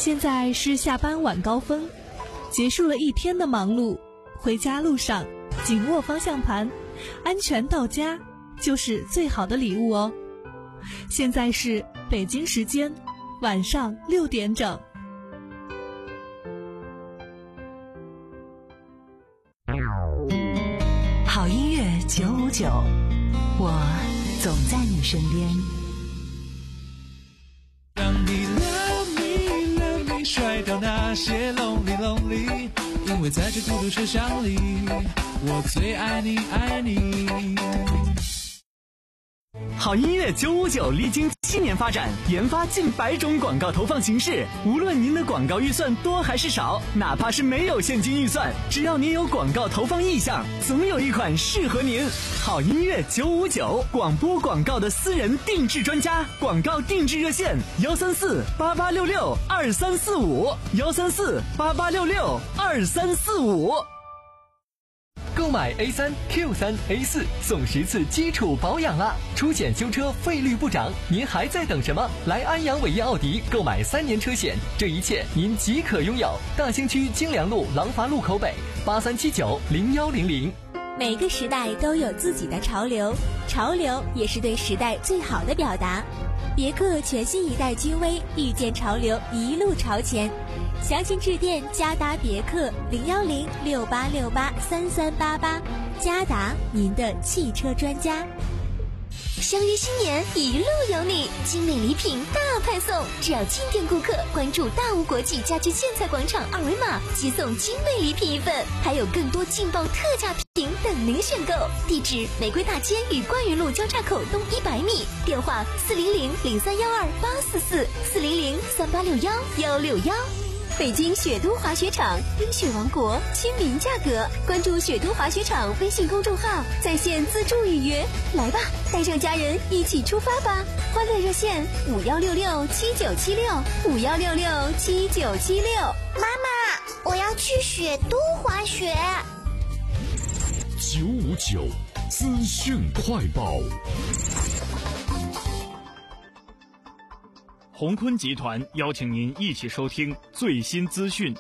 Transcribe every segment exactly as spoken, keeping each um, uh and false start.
现在是下班晚高峰，结束了一天的忙碌，回家路上紧握方向盘，安全到家就是最好的礼物哦。现在是北京时间晚上六点整。 好音乐九五九，我总在你身边。 让你 love me love me 甩掉那些 lonely lonely， 因为在这孤独车厢里，我最爱你爱你。 好音乐九五九历经七年发展，研发近百种广告投放形式。无论您的广告预算多还是少，哪怕是没有现金预算，只要您有广告投放意向，总有一款适合您。好音乐九五九，广播广告的私人定制专家，广告定制热线：幺三四八八六六二三四五，幺三四八八六六二三四五。 购买 A 三 Q 三 A 四送十次基础保养啊！出险修车费率不涨，您还在等什么？来安阳伟业奥迪购买三年车险，这一切您即可拥有。大兴区京良路廊坊路口北，八三七九零幺零零。 每个时代都有自己的潮流，潮流也是对时代最好的表达。别克全新一代君威，遇见潮流，一路朝前。详情致电嘉达别克零幺零六八六八三三八八，嘉达您的汽车专家。 相约新年，一路有你，精美礼品大派送，只要进店顾客关注大吴国际家居建材广场二维码，即送精美礼品一份，还有更多劲爆特价品等您选购。地址：玫瑰大街与冠云路交叉口东一百米，电话：四零零零三幺二八四四四零零三八六幺幺六幺。北京雪都滑雪场，冰雪王国，亲民价格。关注雪都滑雪场微信公众号，在线自助预约。来吧，带上家人一起出发吧！欢乐热线：五幺六六七九七六五幺六六七九七六。 妈妈，我要去雪都滑雪。 九五九资讯快报。 鸿坤集团邀请您一起收听最新资讯。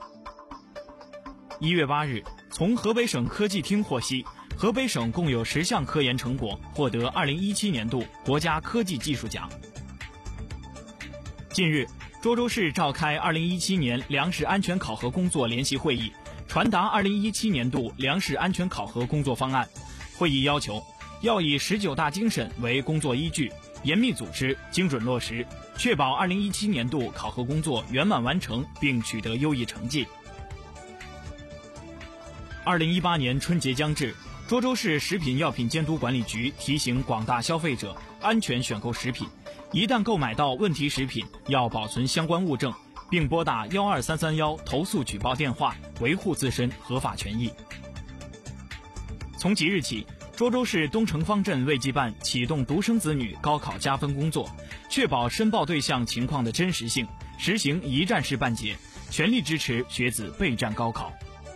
一月八日，从河北省科技厅获悉，河北省共有十项科研成果获得二零一七年度国家科技技术奖。近日，涿州市召开二零一七年粮食安全考核工作联席会议，传达二零一七年度粮食安全考核工作方案。会议要求，要以十九大精神为工作依据，严密组织，精准落实，确保二零一七年度考核工作圆满完成并取得优异成绩。二零一八年春节将至，涿州市食品药品监督管理局提醒广大消费者安全选购食品，一旦购买到问题食品，要保存相关物证，并拨打幺二三三幺投诉举报电话，维护自身合法权益。从即日起，涿州市东城方镇卫计办启动独生子女高考加分工作，确保申报对象情况的真实性，实行一站式办结，全力支持学子备战高考。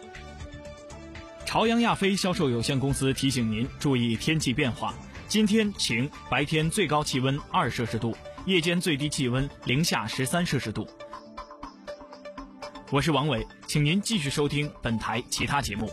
朝阳亚飞销售有限公司提醒您注意天气变化，今天晴，白天最高气温二摄氏度，夜间最低气温零下十三摄氏度。我是王伟，请您继续收听本台其他节目。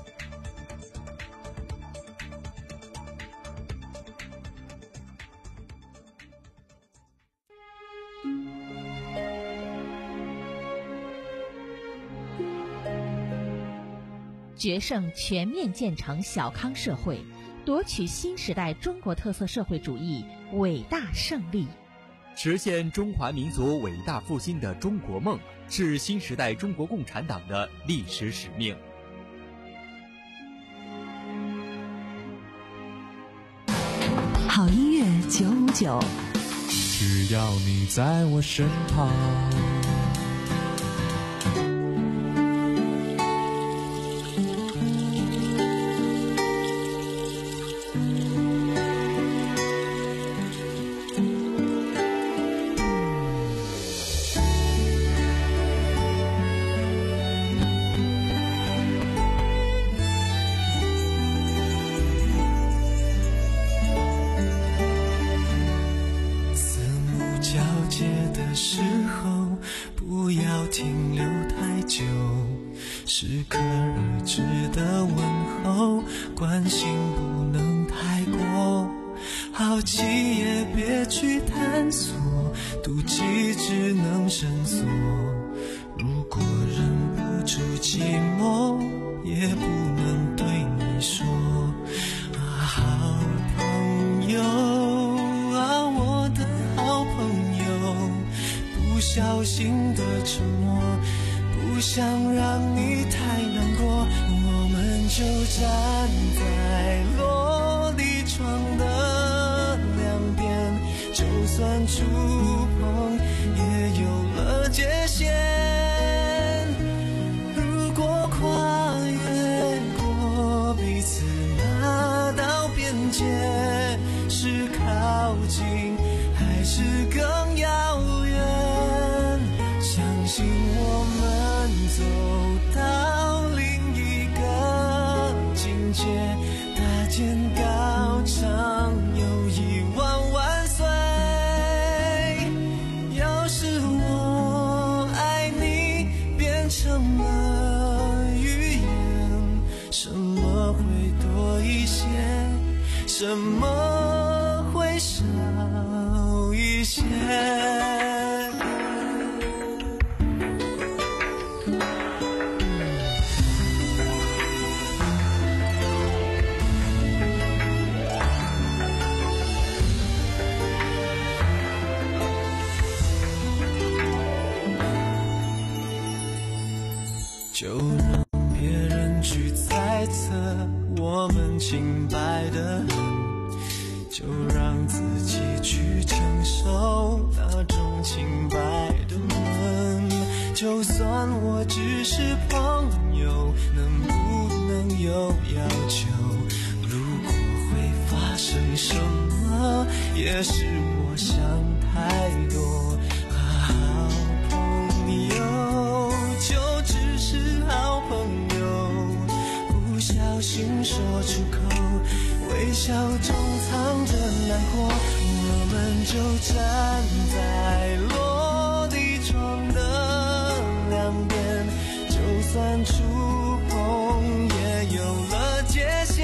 决胜全面建成小康社会，夺取新时代中国特色社会主义伟大胜利， 实现中华民族伟大复兴的中国梦，是新时代中国共产党的历史使命。 好音乐九五九， 只要你在我身旁。 久，适可而止的问候，关心不能太过，好奇也别去探索，妒忌只能深锁。如果忍不住寂寞，也不能对你说啊，好朋友啊，我的好朋友，不小心的沉默，不想让你太难过，我们就站在落地窗的两边，就算触碰也有了界限。如果跨越过彼此那道边界，是靠近还是更遥远？相信我们走到另一个境界，搭建高墙有一万万岁。要是我爱你变成了语言，什么会多一些，什么会少一些？就让别人去猜测我们清白的很，就让自己去承受那种清白的闷。就算我只是朋友，能不能有要求？如果会发生什么，也是我想太多。好朋友就只是好朋友，不小心说出口，微笑中藏着难过，我们就站在落地窗的两边，就算触碰也有了界限。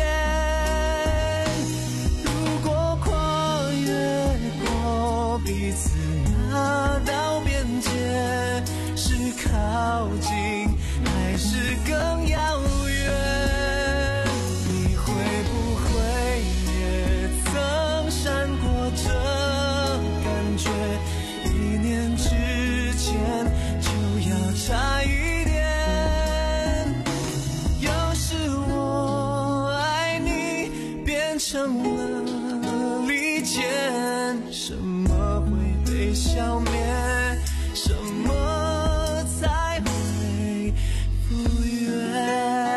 如果跨越过彼此那道边界，是靠近还是更遥远？你会不会也曾闪过这感觉？一念之间就要差一点。要是我爱你变成了利剑，什么会被消灭？什么才会复原？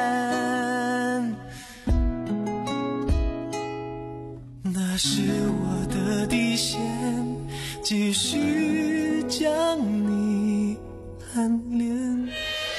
那是我的底线，继续将你暗恋。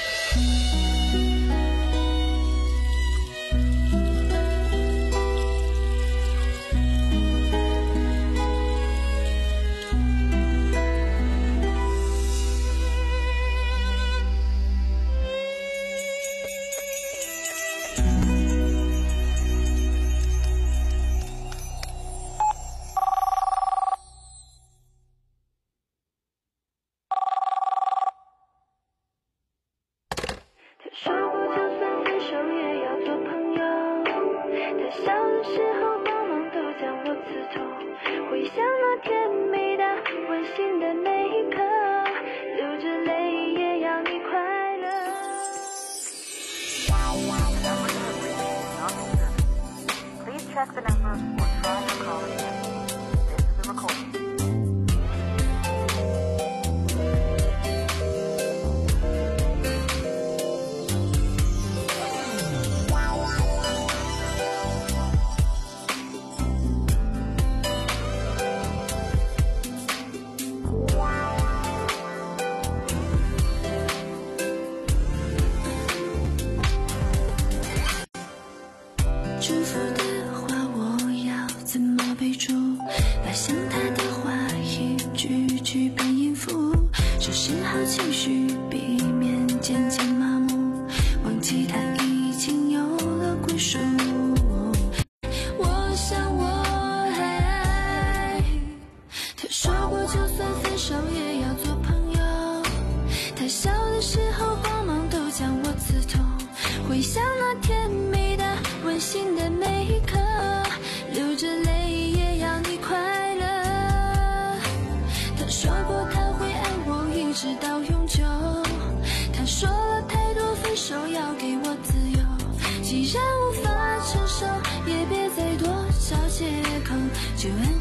说过就算分手也要做朋友，他笑的时候光芒都将我刺痛，回想那甜蜜的温馨的那一刻，流着泪也要你快乐。Please check the number or try to call again. This is a recording. 情绪，避免渐渐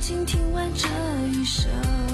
静听完这一首。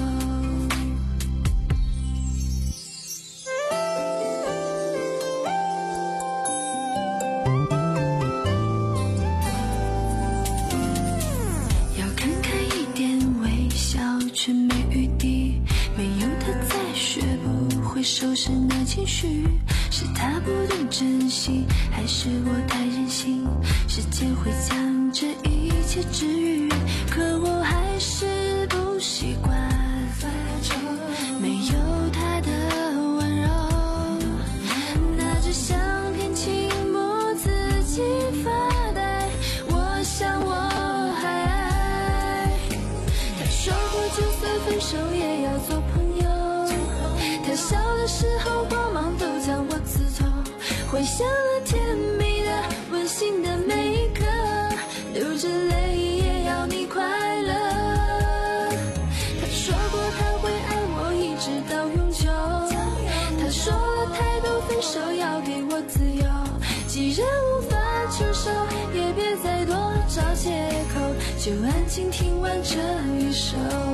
要看开一点，微笑却没余地，没有他在，学不会收拾那情绪。是他不懂珍惜，还是我太任性？时间会将这一切治愈，可我还是不习惯没有他的温柔。拿着相片轻默自己发呆，我想我还爱。他说过就算分手也要做朋友，他笑的时候光芒都将我刺透，回想了甜蜜的温馨的每一刻，流着泪也要你快乐。他说过他会爱我一直到永久，他说了太多分手要给我自由，既然无法承受也别再多找借口，就安静听完这一首。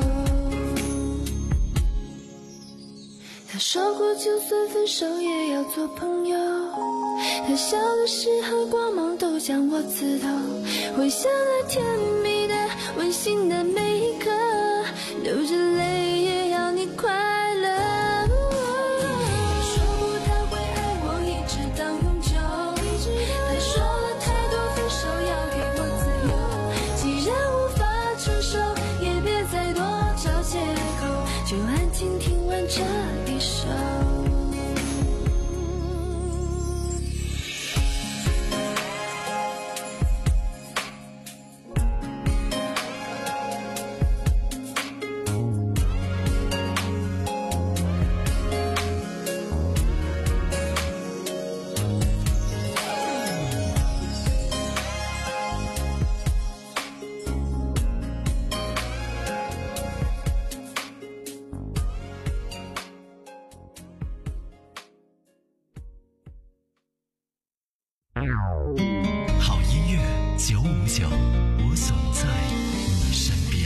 他说过就算分手也要做朋友，他笑的时候光芒都将我刺透，回想那甜蜜的温馨的每一刻，流着泪也要你快乐。他说过他会爱我一直到永久，他说了太多分手要给我自由，既然无法承受也别再多找借口，就安静听完这一首。 好音乐九五九，我总在你身边。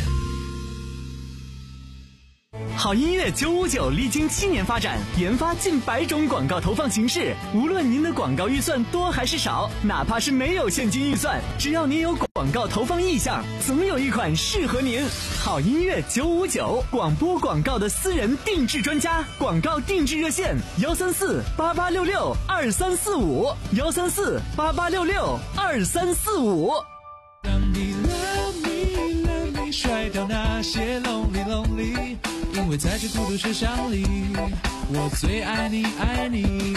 好音乐九五九历经七年发展，研发近百种广告投放形式。无论您的广告预算多还是少，哪怕是没有现金预算，只要您有广告投放意向，总有一款适合您。好音乐九五九，广播广告的私人定制专家，广告定制热线幺三四八八六六二三四五幺三四八八六六二三四五。 让你 love me love me， 甩掉那些 lonely lonely， 因为在这孤独世上里，我最爱你爱你。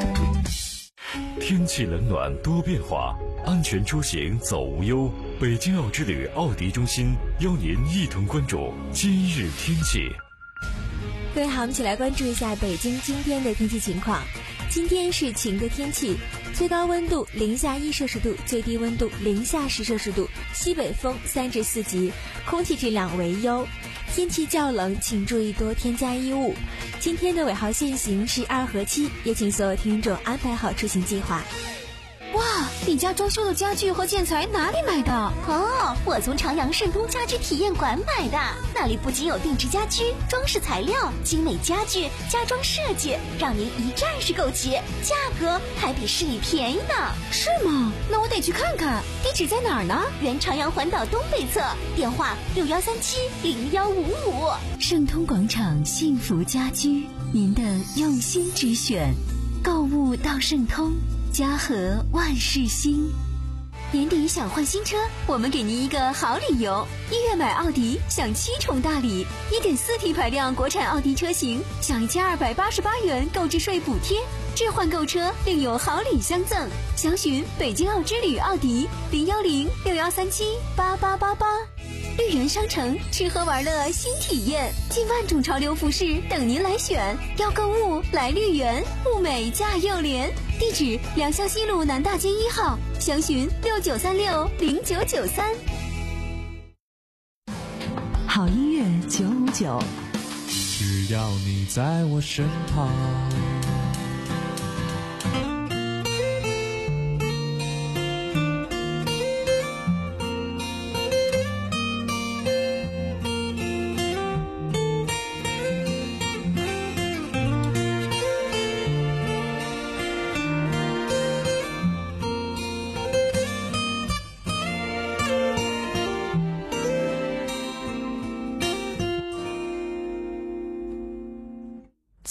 天气冷暖多变化，安全出行走无忧。北京奥之旅奥迪中心邀您一同关注今日天气。 各位好，我们一起来关注一下北京今天的天气情况。今天是晴的天气，最高温度零下一摄氏度，最低温度零下十摄氏度，西北风三至四级，空气质量为优。天气较冷，请注意多添加衣物。今天的尾号限行是二和七，也请所有听众安排好出行计划。 哇，你家装修的家具和建材哪里买的？哦，我从长阳盛通家居体验馆买的。那里不仅有定制家居、装饰材料、精美家具、家装设计，让您一站式购齐，价格还比市里便宜呢。 是吗？那我得去看看。地址在哪儿呢？ 原长阳环岛东北侧，电话六幺三七零幺五五。 盛通广场幸福家居，您的用心之选。购物到盛通，家和万事兴。 年底想换新车，我们给您一个好理由。一月买奥迪享七重大礼， 一点四 T 排量国产奥迪车型享一千二百八十八元购置税补贴，置换购车另有好礼相赠。详询北京奥之旅奥迪零幺零六幺三七八八八八。绿园商城，吃喝玩乐新体验，近万种潮流服饰等您来选。要购物来绿园，物美价又廉。地址：良乡西路南大街一号，详询六九三六零九九三。 好音乐九五九， 只要你在我身旁。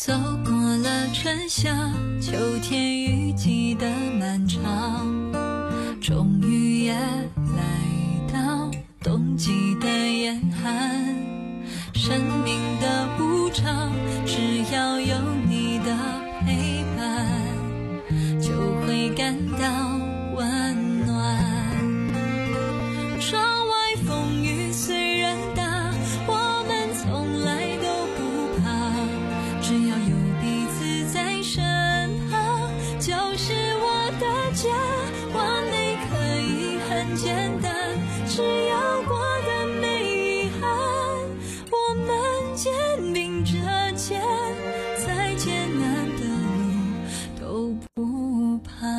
走过了春夏秋天雨季的漫长，终于也来到冬季的严寒。生命的无常，只要有你的陪伴，就会感到温暖。窗外风雨虽然大，我们从来都不怕，只要有彼此在身旁，就是我的家。完美可以很简单，只要过得没遗憾，我们肩并着肩，再艰难的路都不怕。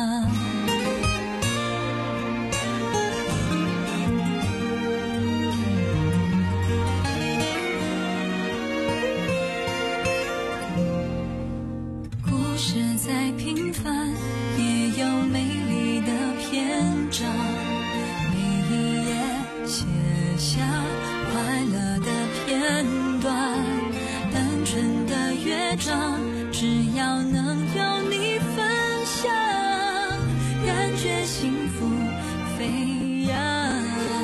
故事再平凡，也有美丽的篇章，每一页写下快乐的片段，单纯的乐章，只要能有你分享，感觉幸福飞扬。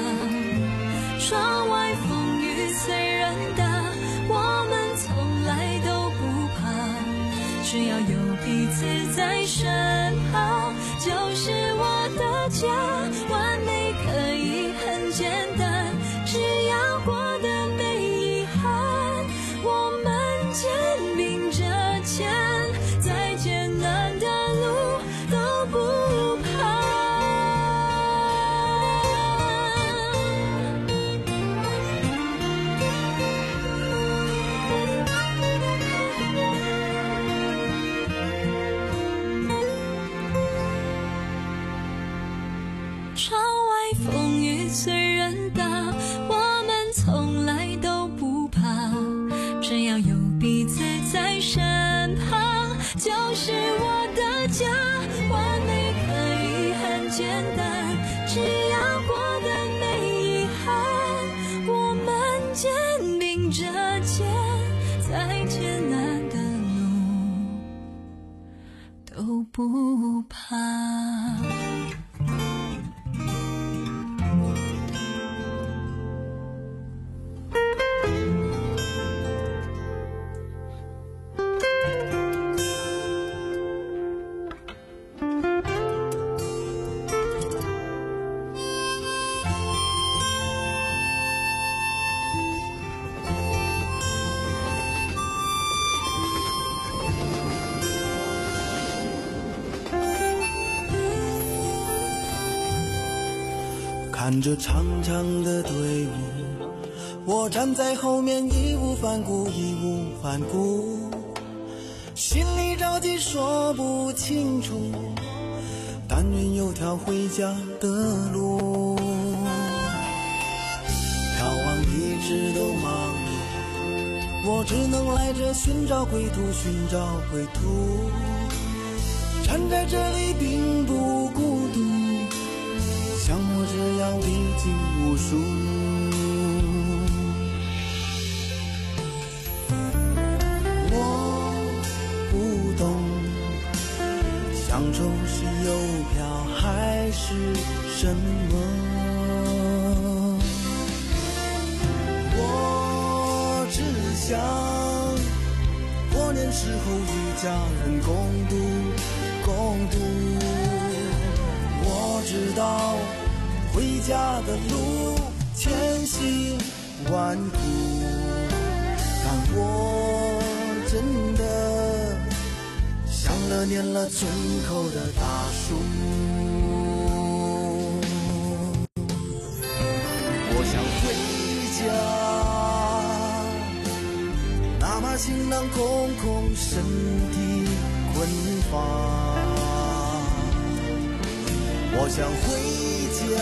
窗外风雨虽然大，我们从来都不怕，只要有彼此在身旁，就是我的家。完美可以很简单，只要过得没遗憾，我们肩并着肩，再艰难的路都不怕。窗外风雨虽然大，我们从来都不怕，只要有彼此在身旁，就是我的家。完美可以很简单，只要过得没遗憾，我们肩并着肩，再艰难的路都不怕。 看着长长的队伍，我站在后面义无反顾，义无反顾，心里着急说不清楚，但愿有条回家的路。眺望一直都忙碌，我只能赖着寻找归途，寻找归途，站在这里并不孤独，像我这样历经无数。我不懂，乡愁是邮票还是什么？我只想过年时候与家人共度共度。我知道回家的路千辛万苦，但我真的像了念了村口的大树。我想回家，哪怕行囊空空，身体困乏。我想回家，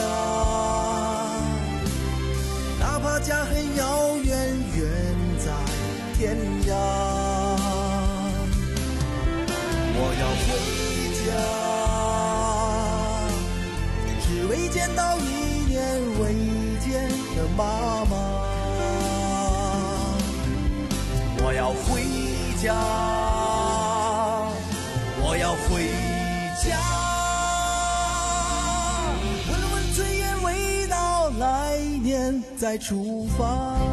哪怕家很遥远，远在天涯。我要回家，只为见到一年未见的妈妈。我要回家，我要回家。闻闻炊烟味道，来年再出发，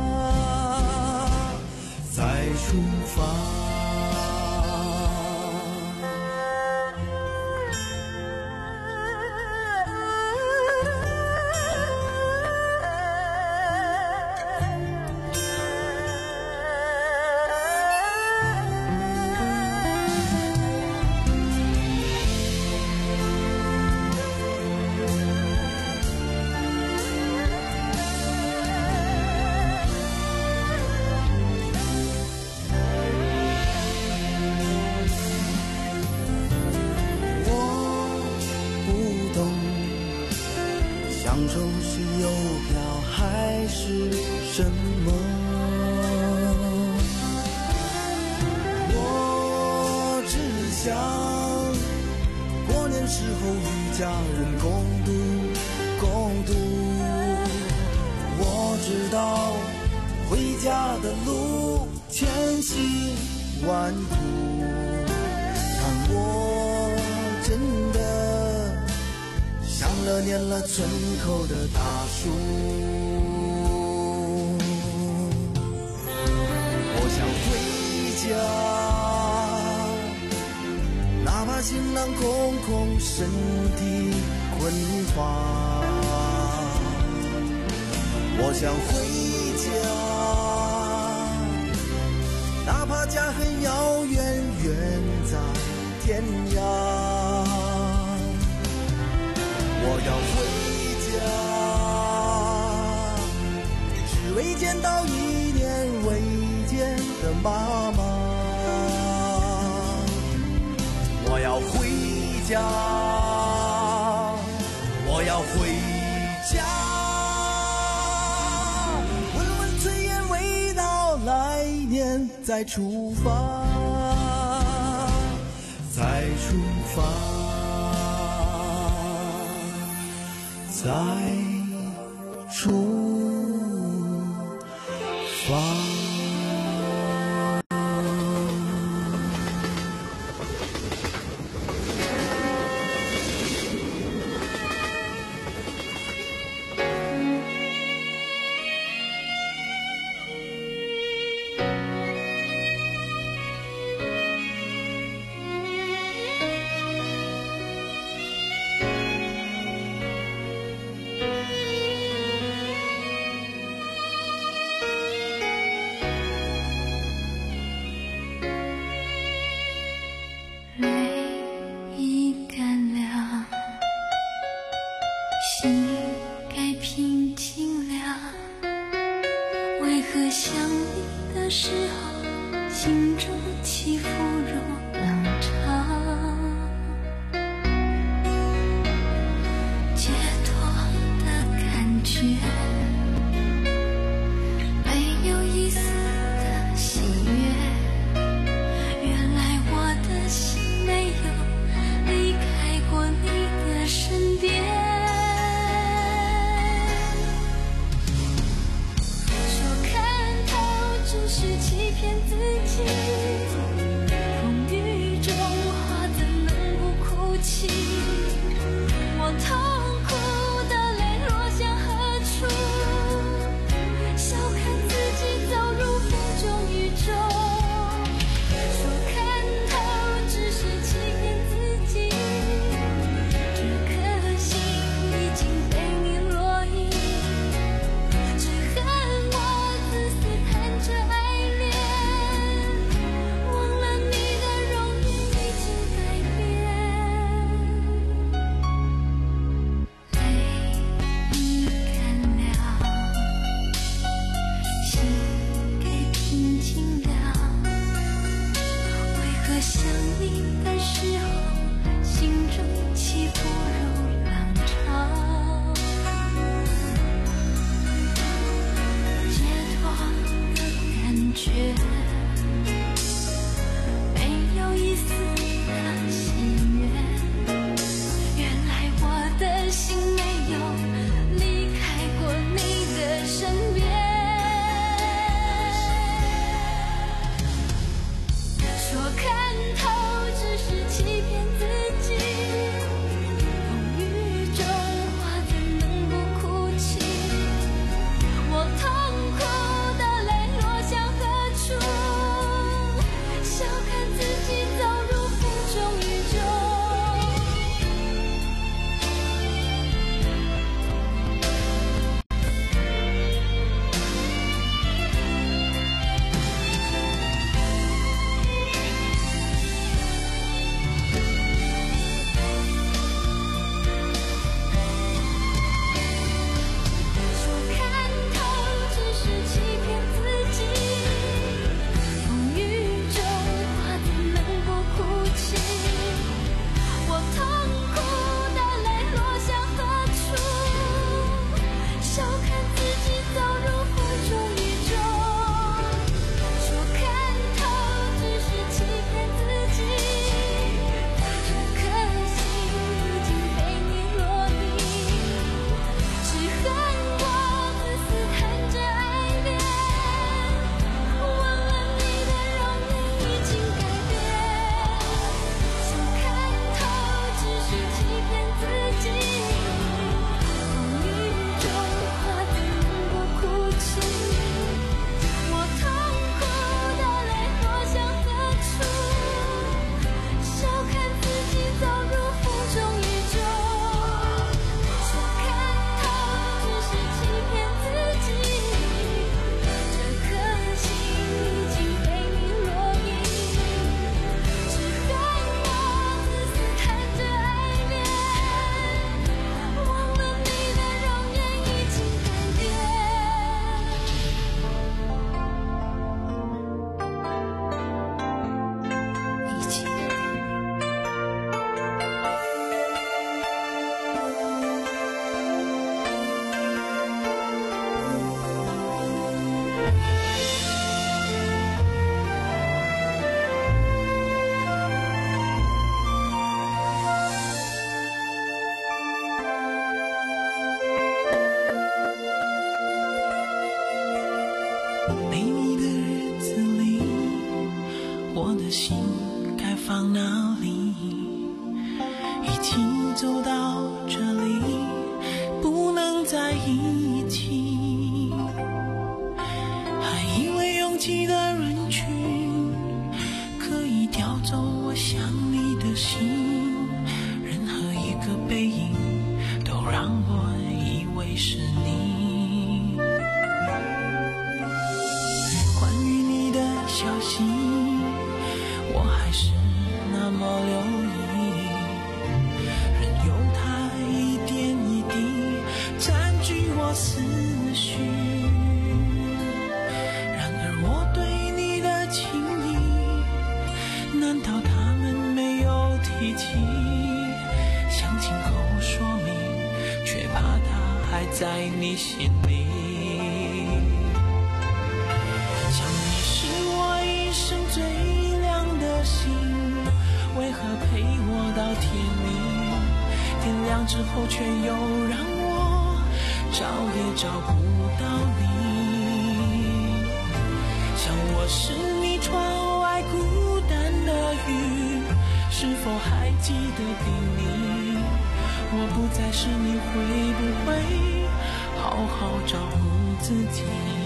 再出发。享受是邮票还是什么？我只想过年时候与家人共度共度。我知道回家的路千辛万苦，但我真的想了念了村口的大树。我想回家，哪怕行囊空空，身体困乏。我想回家，哪怕家很遥远，远在天涯。我要回家，只为见到一年未见的妈妈。我要回家，我要回家，闻闻炊烟味道，来年再出发，再出发。再出发。 走到这里，不能在一起，还以为拥挤的人群可以调走我想你的心，任何一个背影都让我以为是你。关于你的消息，我还是那么留意，任由它一点一滴占据我思绪。然而我对你的情意，难道他们没有提起？想亲口说明，却怕它还在你心里。想你是我一生最亮的星，为何陪我到天明？天亮之后却又让我找也找不到你。想我是你窗外孤单的雨，是否还记得叮咛？我不再是你，会不会好好照顾自己？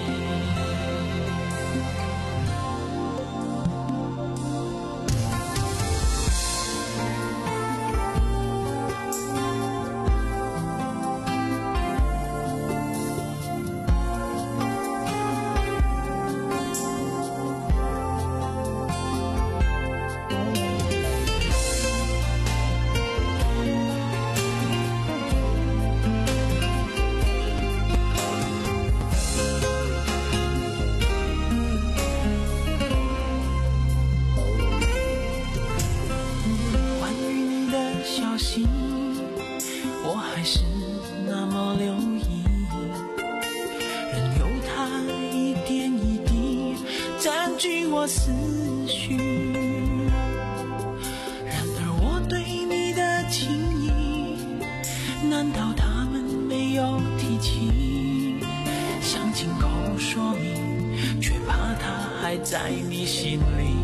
我还是那么留意，任由它一点一滴占据我思绪。然而我对你的情意，难道他们没有提起？想亲口说明，却怕它还在你心里。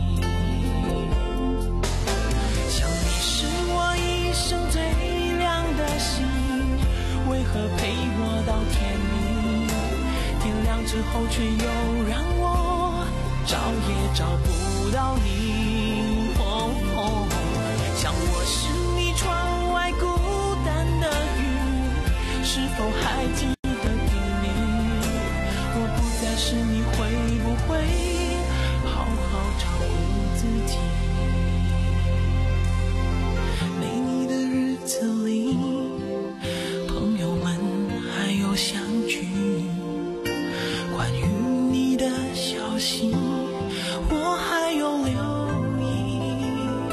生最亮的星，为何陪我到天明？天亮之后却又让我找也找不到你。哦哦，想我是你窗外孤单的雨，是否还记得叮咛？我不再是你，会不会好好照顾自己？日子里，朋友们还有相聚，关于你的消息，我还有留意。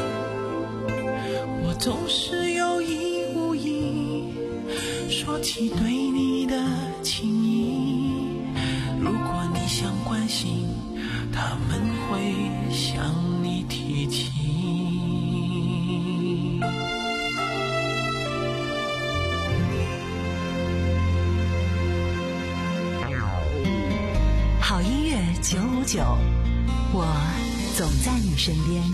我总是有意无意说起对你的情意，如果你想关心，他们会向你提起。 好音乐九五九，我总在你身边。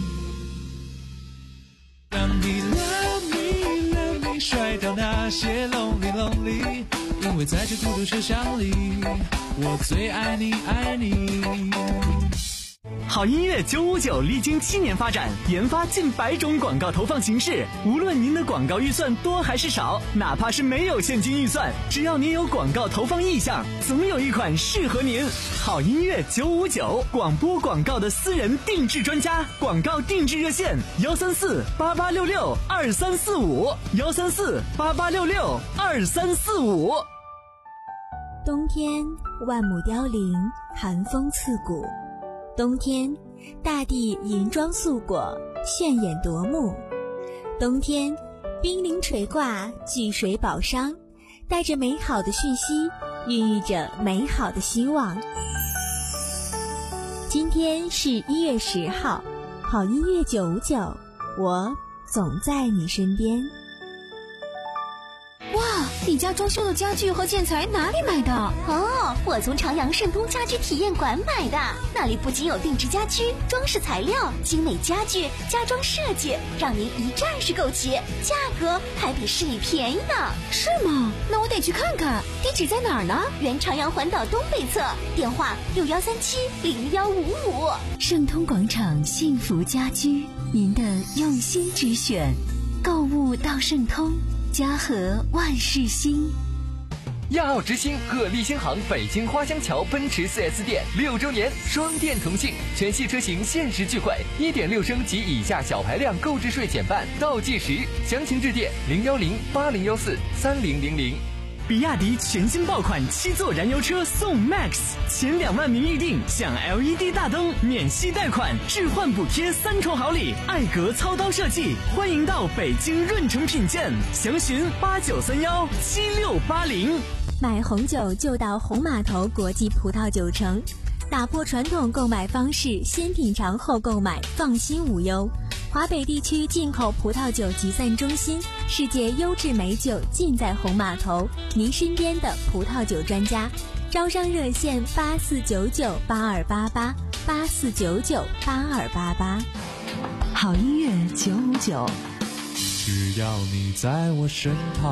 让你 love me love me 甩掉那些 lonely lonely， 因为在这孤独车厢里，我最爱你爱你。 好音乐九五九历经七年发展，研发近百种广告投放形式。无论您的广告预算多还是少，哪怕是没有现金预算，只要您有广告投放意向，总有一款适合您。好音乐九五九，广播广告的私人定制专家，广告定制热线：幺三四八八六六二三四五，幺三四八八六六二三四五。 冬天万木凋零，寒风刺骨。冬天，大地银装素裹，炫眼夺目。冬天，冰凌垂挂，聚水宝商，带着美好的讯息，孕育着美好的希望。今天是一月十号，好音乐九五九，我总在你身边。 哇， 你家装修的家具和建材哪里买的？ 哦，我从长阳盛通家居体验馆买的，那里不仅有定制家居、装饰材料、精美家具、家装设计，让您一站式购齐，价格还比市里便宜呢。 是吗？那我得去看看，地址在哪儿呢？ 原长阳环岛东北侧，电话六幺三七零幺五五。 盛通广场幸福家居，您的用心之选，购物到盛通，家和万事兴。 亚奥之星鹤立新航北京花乡桥奔驰 四 S 店六周年双店同庆，全系车型限时钜惠， 一点六升及以下小排量购置税减半，倒计时。详情致电零幺零八零幺四三零零零。 比亚迪全新爆款七座燃油车送 Max， 前两万名预定享 L E D 大灯、免息贷款、置换补贴三重好礼，艾格操刀设计，欢迎到北京润城品鉴，详询八九三幺七六八零。 买红酒就到红码头国际葡萄酒城，打破传统购买方式，先品尝后购买，放心无忧。华北地区进口葡萄酒集散中心，世界优质美酒尽在红码头，您身边的葡萄酒专家。招商热线八四九九八二八八八四九九八二八八。 好音乐九五九， 只要你在我身旁。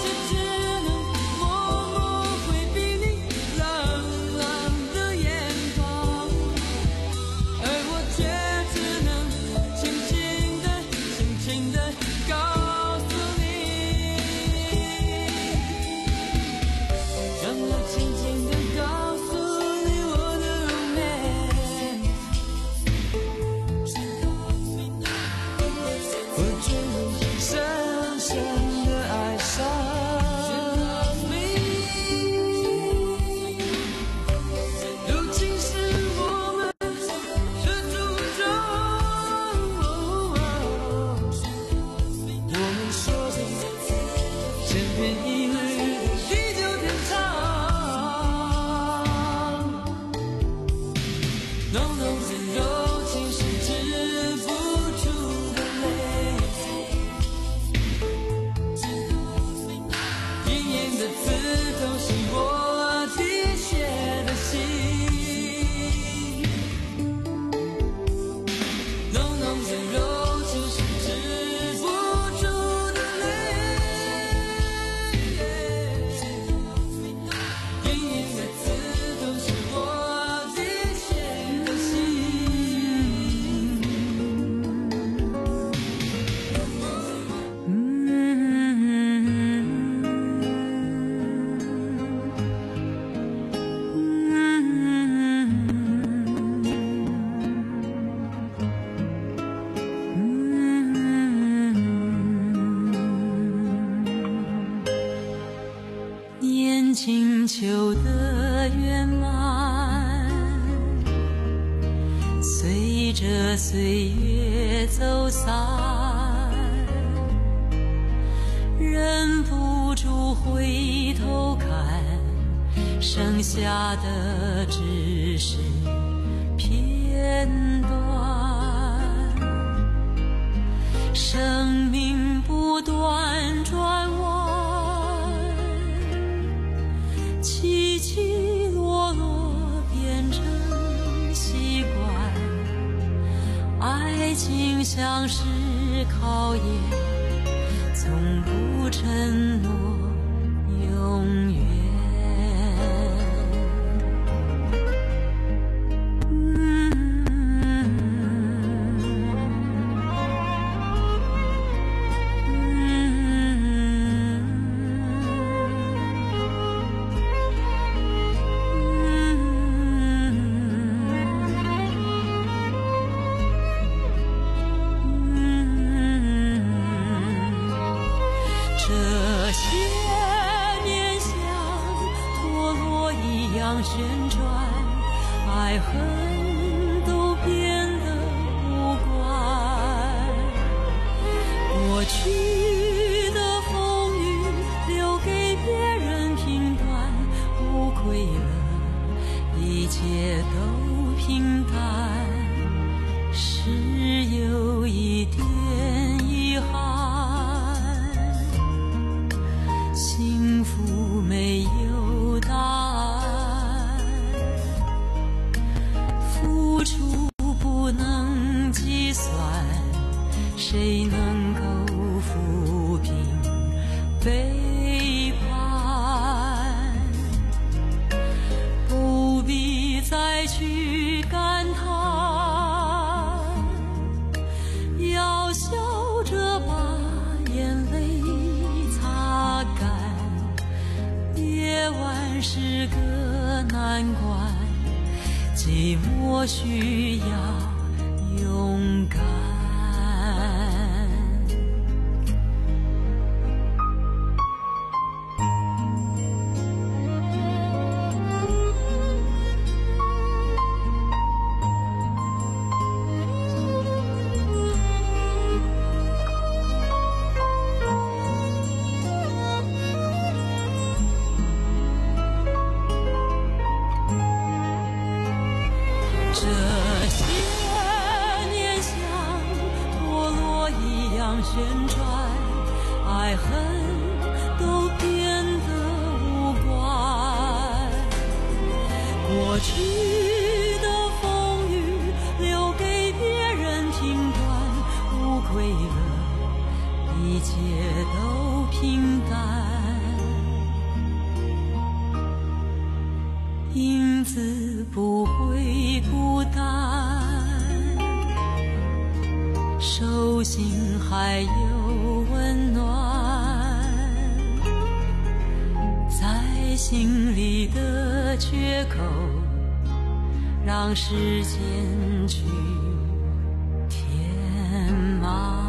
我只能默默回避你冷冷的眼星球的圆满，随着岁月走散，忍不住回头看，剩下的只是片段。生命不断转弯，起起落落变成习惯，爱情像是考验，从不承诺永远。这些年像陀螺一样旋转，爱恨都变得无关。过去的风雨留给别人评断，无愧了，一切都平淡，是有一点遗憾。幸福没有答案，付出不能计算，谁能够抚平背叛？不必再去感叹，要笑着把眼泪擦干。夜晚是个难关，寂寞需要勇敢。这些年像陀螺一样旋转，爱恨都变得无关。过去的风雨留给别人评断，无愧了，一切都平淡。影子不会孤单，手心还有温暖，在心里的缺口，让时间去填满。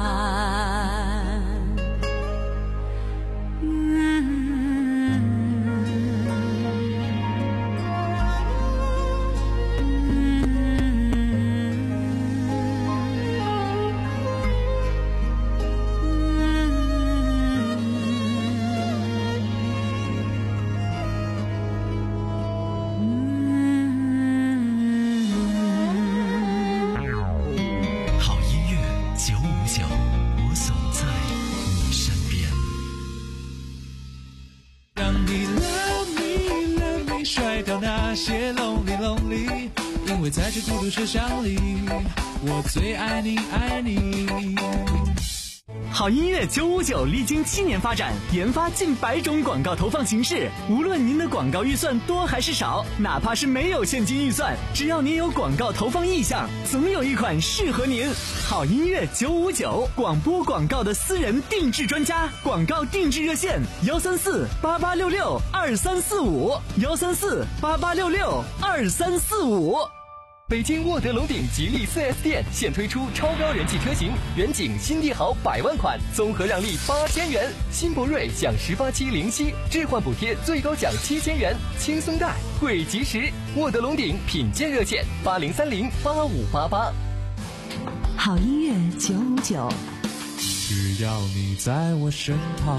那些 lonely lonely， 因为在这孤独车厢里，我最爱你爱你。 好音乐九五九历经七年发展，研发近百种广告投放形式。无论您的广告预算多还是少，哪怕是没有现金预算，只要您有广告投放意向，总有一款适合您。好音乐九五九，广播广告的私人定制专家，广告定制热线幺三四八八六六二三四五幺三四八八六六二三四五。 北京沃德龙鼎吉利 四 S 店现推出超高人气车型，远景新帝豪百万款，综合让利八千元；新博瑞享十八期零息置换补贴，最高享七千元，轻松贷惠及时。沃德龙鼎品鉴热线八零三零八五八八。 好音乐九五九， 只要你在我身旁。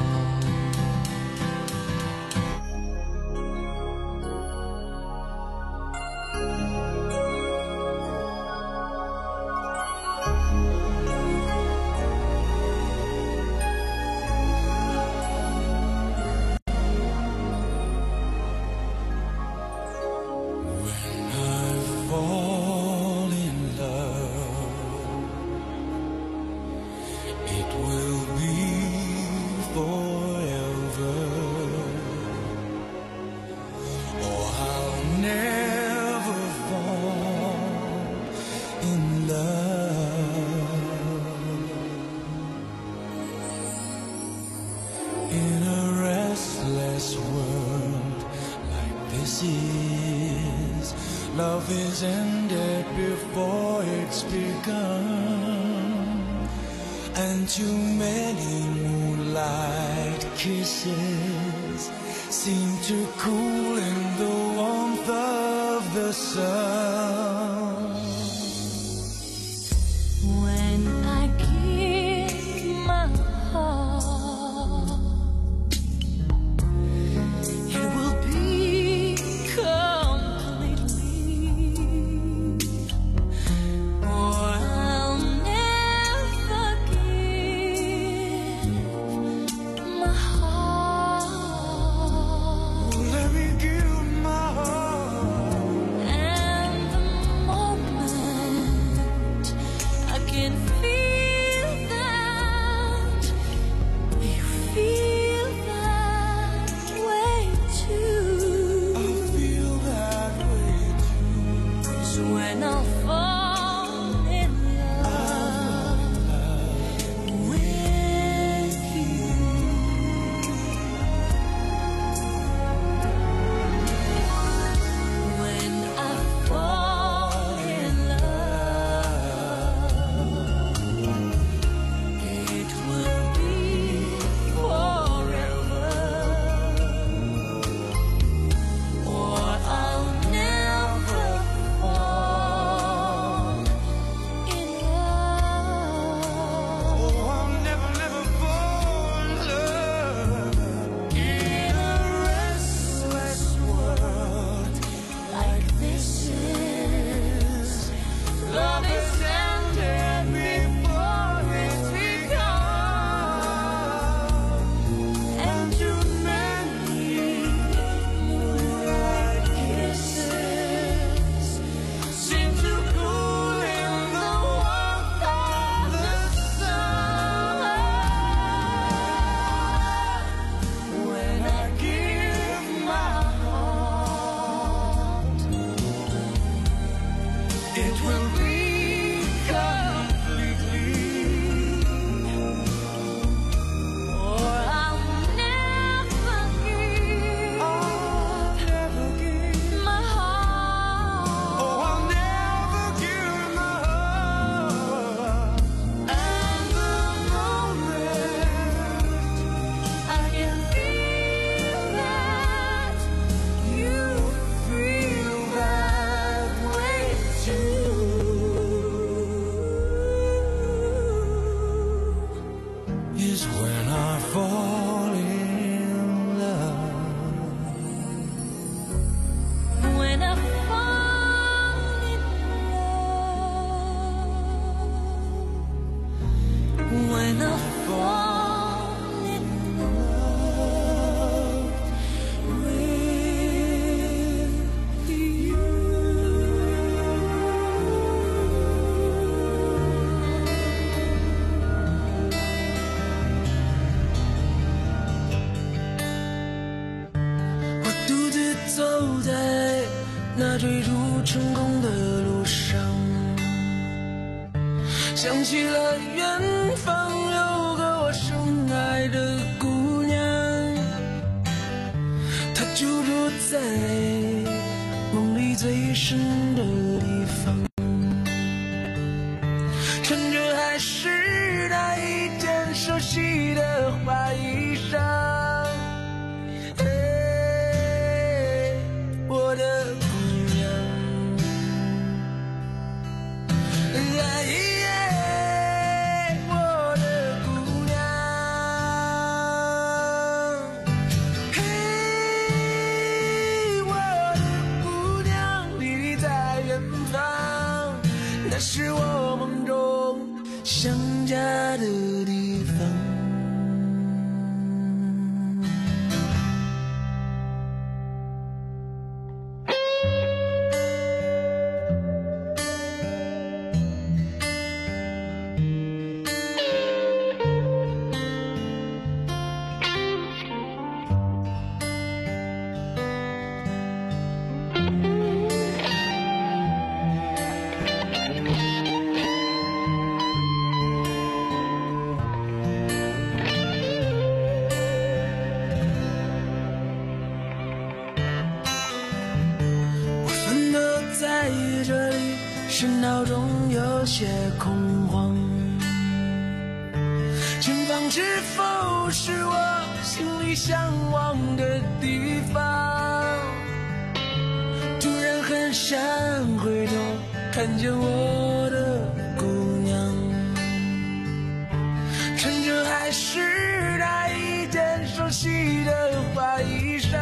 Love is ended before it's begun, and too many moonlight kisses seem to cool in the warmth of the sun. When I give my heart, it will be completely, or I'll never give my heart. Let me give my heart. And the moment I can feel that you feel that way too. I feel that way too. So when I fall in love with you, when I fall in love, it will be forever, or I'll never fall in love. Oh, I'll never, never fall in love in a restless world Like this is love is ended before it's begun, and too many moonlight kisses seem to cool in the warmth of the sun. When I give my heart, it will be completely, or I'll never give I'll never give, my heart. oh, I'll never give my heart. And the moment I can feel that you feel that way too, is when I fall in love. when I fall in love, when I fall in love with you. 我独自走在那追逐成功的路上，想起了远方有个我深爱的姑娘，她就住在梦里最最深的地方。穿着还是那一件熟悉的花衣裳，嘿，我的姑娘，哎耶，我的姑娘，嘿，我的姑娘，你在远方，那是我梦中想家的地方。是闹钟有些恐慌，前方是否是我心里向往的地方？突然很想回头看见我的姑娘，穿着还是那一件熟悉的花衣裳。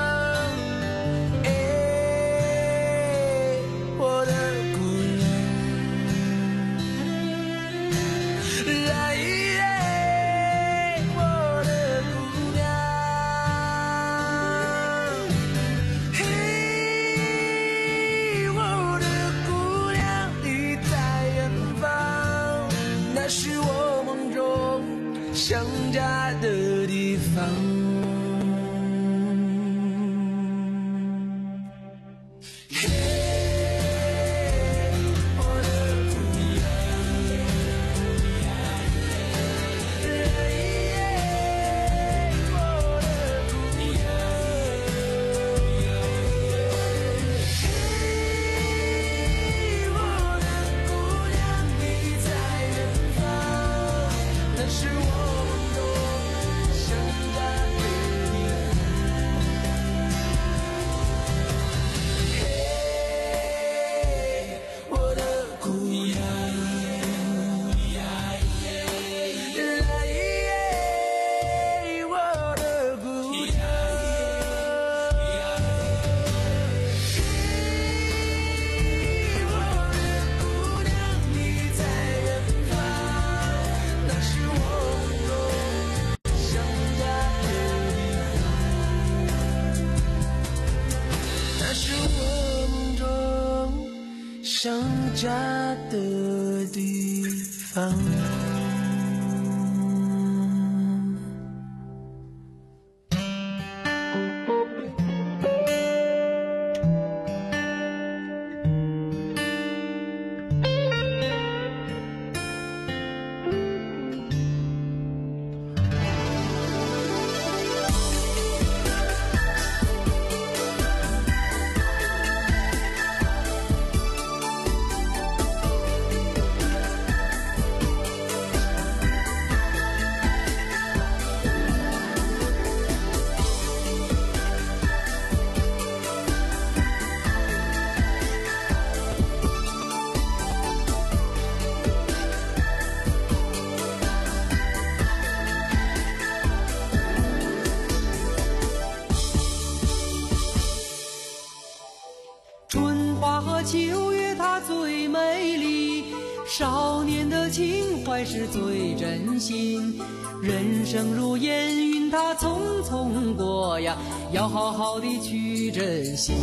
想家的地方。想家的地方。 秋月它最美丽，少年的情怀是最真心。人生如烟云，它匆匆过呀，要好好的去珍惜。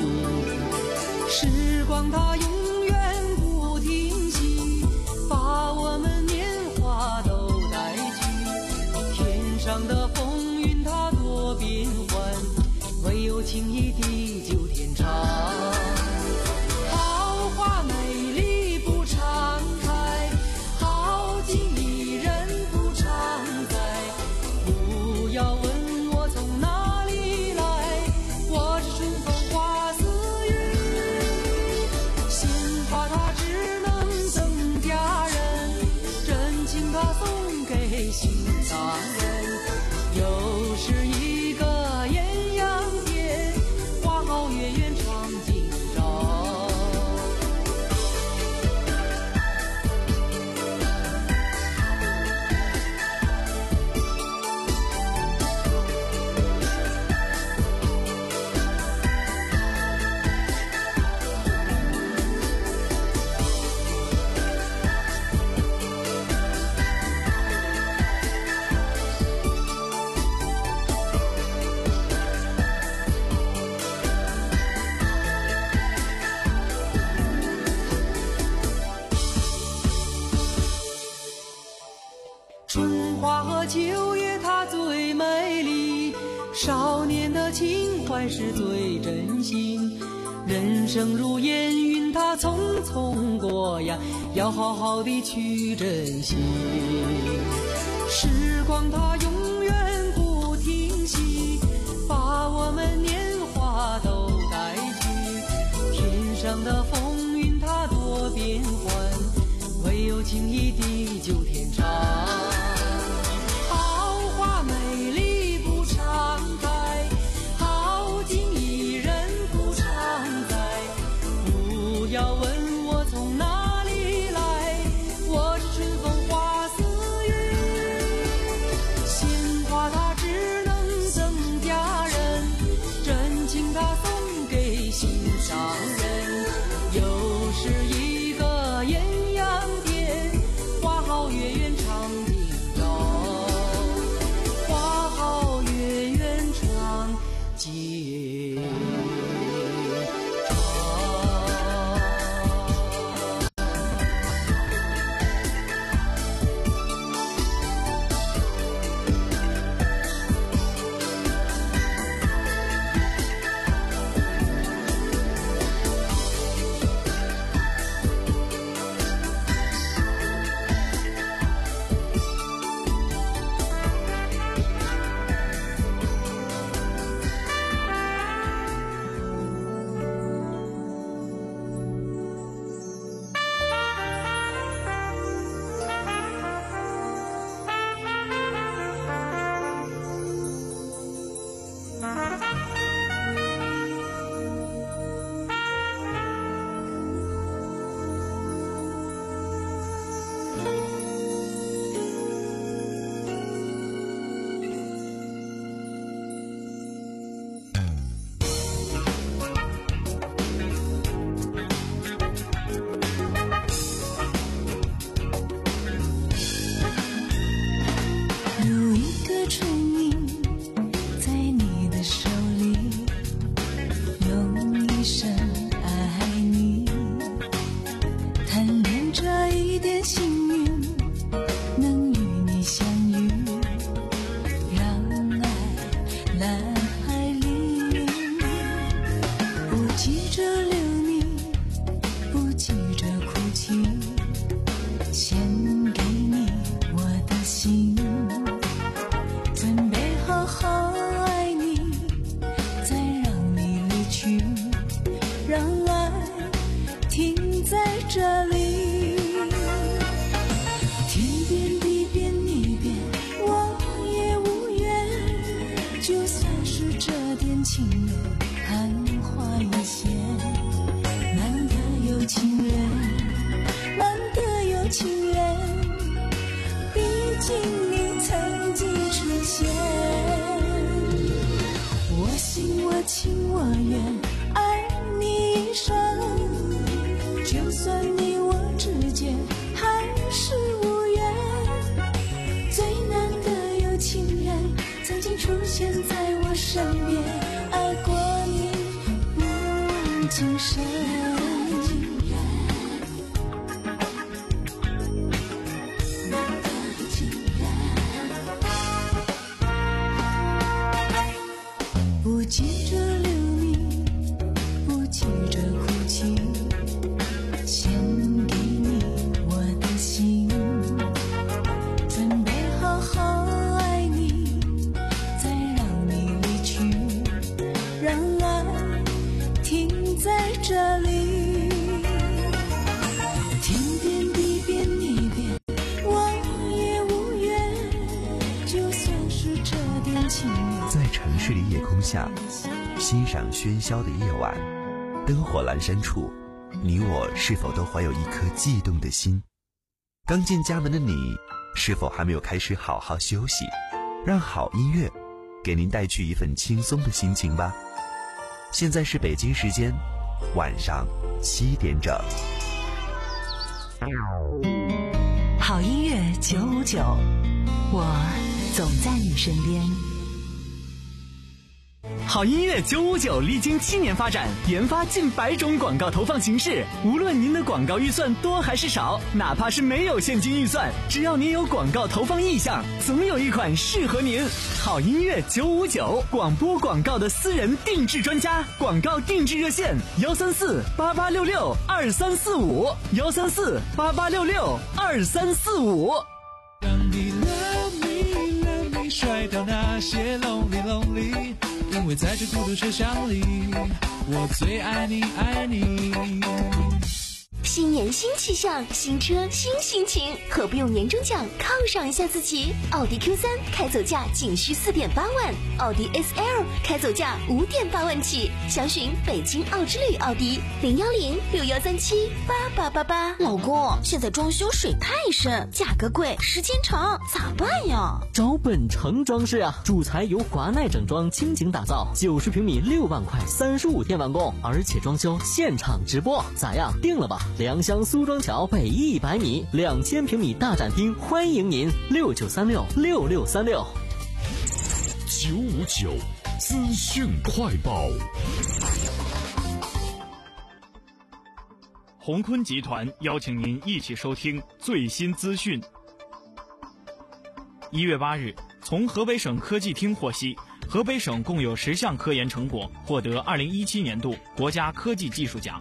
时光它永远不停息，把我们年华都带去。天上的风云它多变幻，唯有情谊地久天长。 要问我从哪里来，我是顺风花似云。 那秋叶它最美丽，少年的情怀是最真心。人生如烟云，它匆匆过呀，要好好的去珍惜。时光它永远不停息，把我们年华都带去。天上的风云它多变幻，唯有情谊地久天长。好花美丽不常开，好景宜人不常在。不要问我从哪里来，我是春风花似雨。鲜花它只能赠佳人，真情它送给心上人。又是一个艳阳天，花好月圆常听到，花好月圆常见。 欣赏喧嚣的夜晚，灯火阑珊处，你我是否都怀有一颗悸动的心？刚进家门的你，是否还没有开始好好休息？让好音乐给您带去一份轻松的心情吧。现在是北京时间晚上七点整。 好音乐九五九，我总在你身边。 好音乐九五九历经七年发展，研发近百种广告投放形式。无论您的广告预算多还是少，哪怕是没有现金预算，只要您有广告投放意向，总有一款适合您。好音乐九五九，广播广告的私人定制专家，广告定制热线：幺三四八八六六二三四五，幺三四八八六六二三四五。 让你 love me love me 甩掉那些 lonely lonely， 因为在这孤独车厢里，我最爱你爱你。 新年新气象，新车新心情，何不用年终奖犒赏一下自己？奥迪 Q 三 开走价仅需四点八万，奥迪 S L 开走价五点八万起。详询北京奥之旅奥迪零幺零六幺三七八八八八。 老公，现在装修水太深，价格贵，时间长，咋办呀？ 找本城装饰啊，主材由华奈整装倾情打造，九十平米六万块，三十五天完工，而且装修现场直播，咋样？定了吧？良乡苏庄桥北一百米，两千平米大展厅，欢迎您六九三六六六三六。 九五九资讯快报。 鸿坤集团邀请您一起收听最新资讯。一月八日，从河北省科技厅获悉，河北省共有十项科研成果获得二零一七年度国家科技技术奖。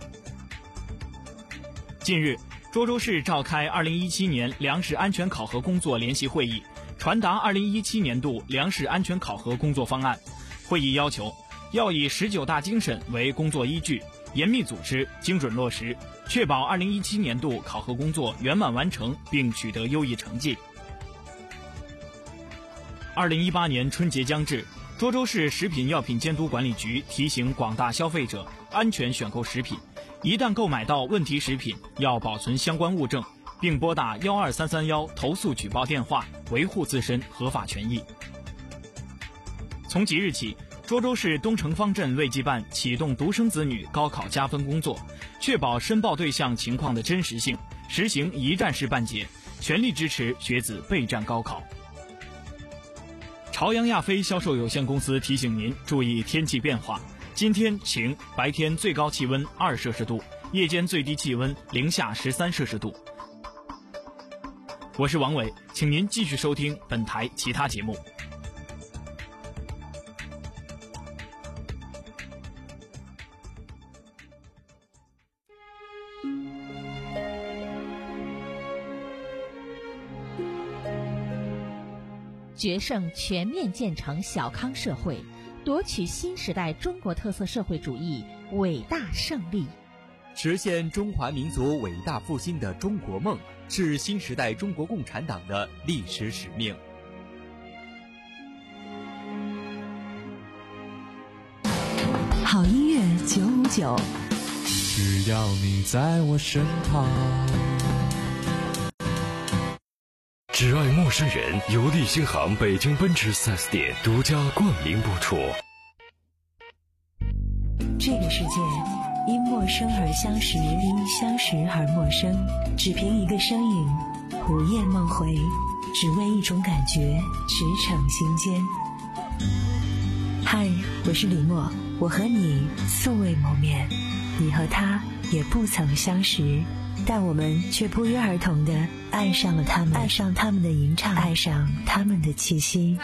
近日，涿州市召开二零一七年粮食安全考核工作联席会议，传达二零一七年度粮食安全考核工作方案。会议要求，要以十九大精神为工作依据，严密组织，精准落实，确保二零一七年度考核工作圆满完成并取得优异成绩。二零一八年春节将至，涿州市食品药品监督管理局提醒广大消费者安全选购食品，一旦购买到问题食品，要保存相关物证，并拨打幺二三三幺投诉举报电话，维护自身合法权益。从即日起，涿州市东城方镇卫计办启动独生子女高考加分工作，确保申报对象情况的真实性，实行一站式办结，全力支持学子备战高考。朝阳亚飞销售有限公司提醒您注意天气变化。今天晴，白天最高气温二摄氏度，夜间最低气温零下十三摄氏度。我是王伟，请您继续收听本台其他节目。 决胜全面建成小康社会，夺取新时代中国特色社会主义伟大胜利， 实现中华民族伟大复兴的中国梦，是新时代中国共产党的历史使命。 好音乐九五九， 只要你在我身旁。 只爱陌生人由利星行北京奔驰 四 S 店独家冠名播出。 这个世界因陌生而相识，因相识而陌生，只凭一个身影，午夜梦回，只为一种感觉，驰骋心间。嗨，我是李默，我和你素未谋面，你和他也不曾相识，但我们却不约而同地爱上了他们，爱上他们的吟唱，爱上他们的气息。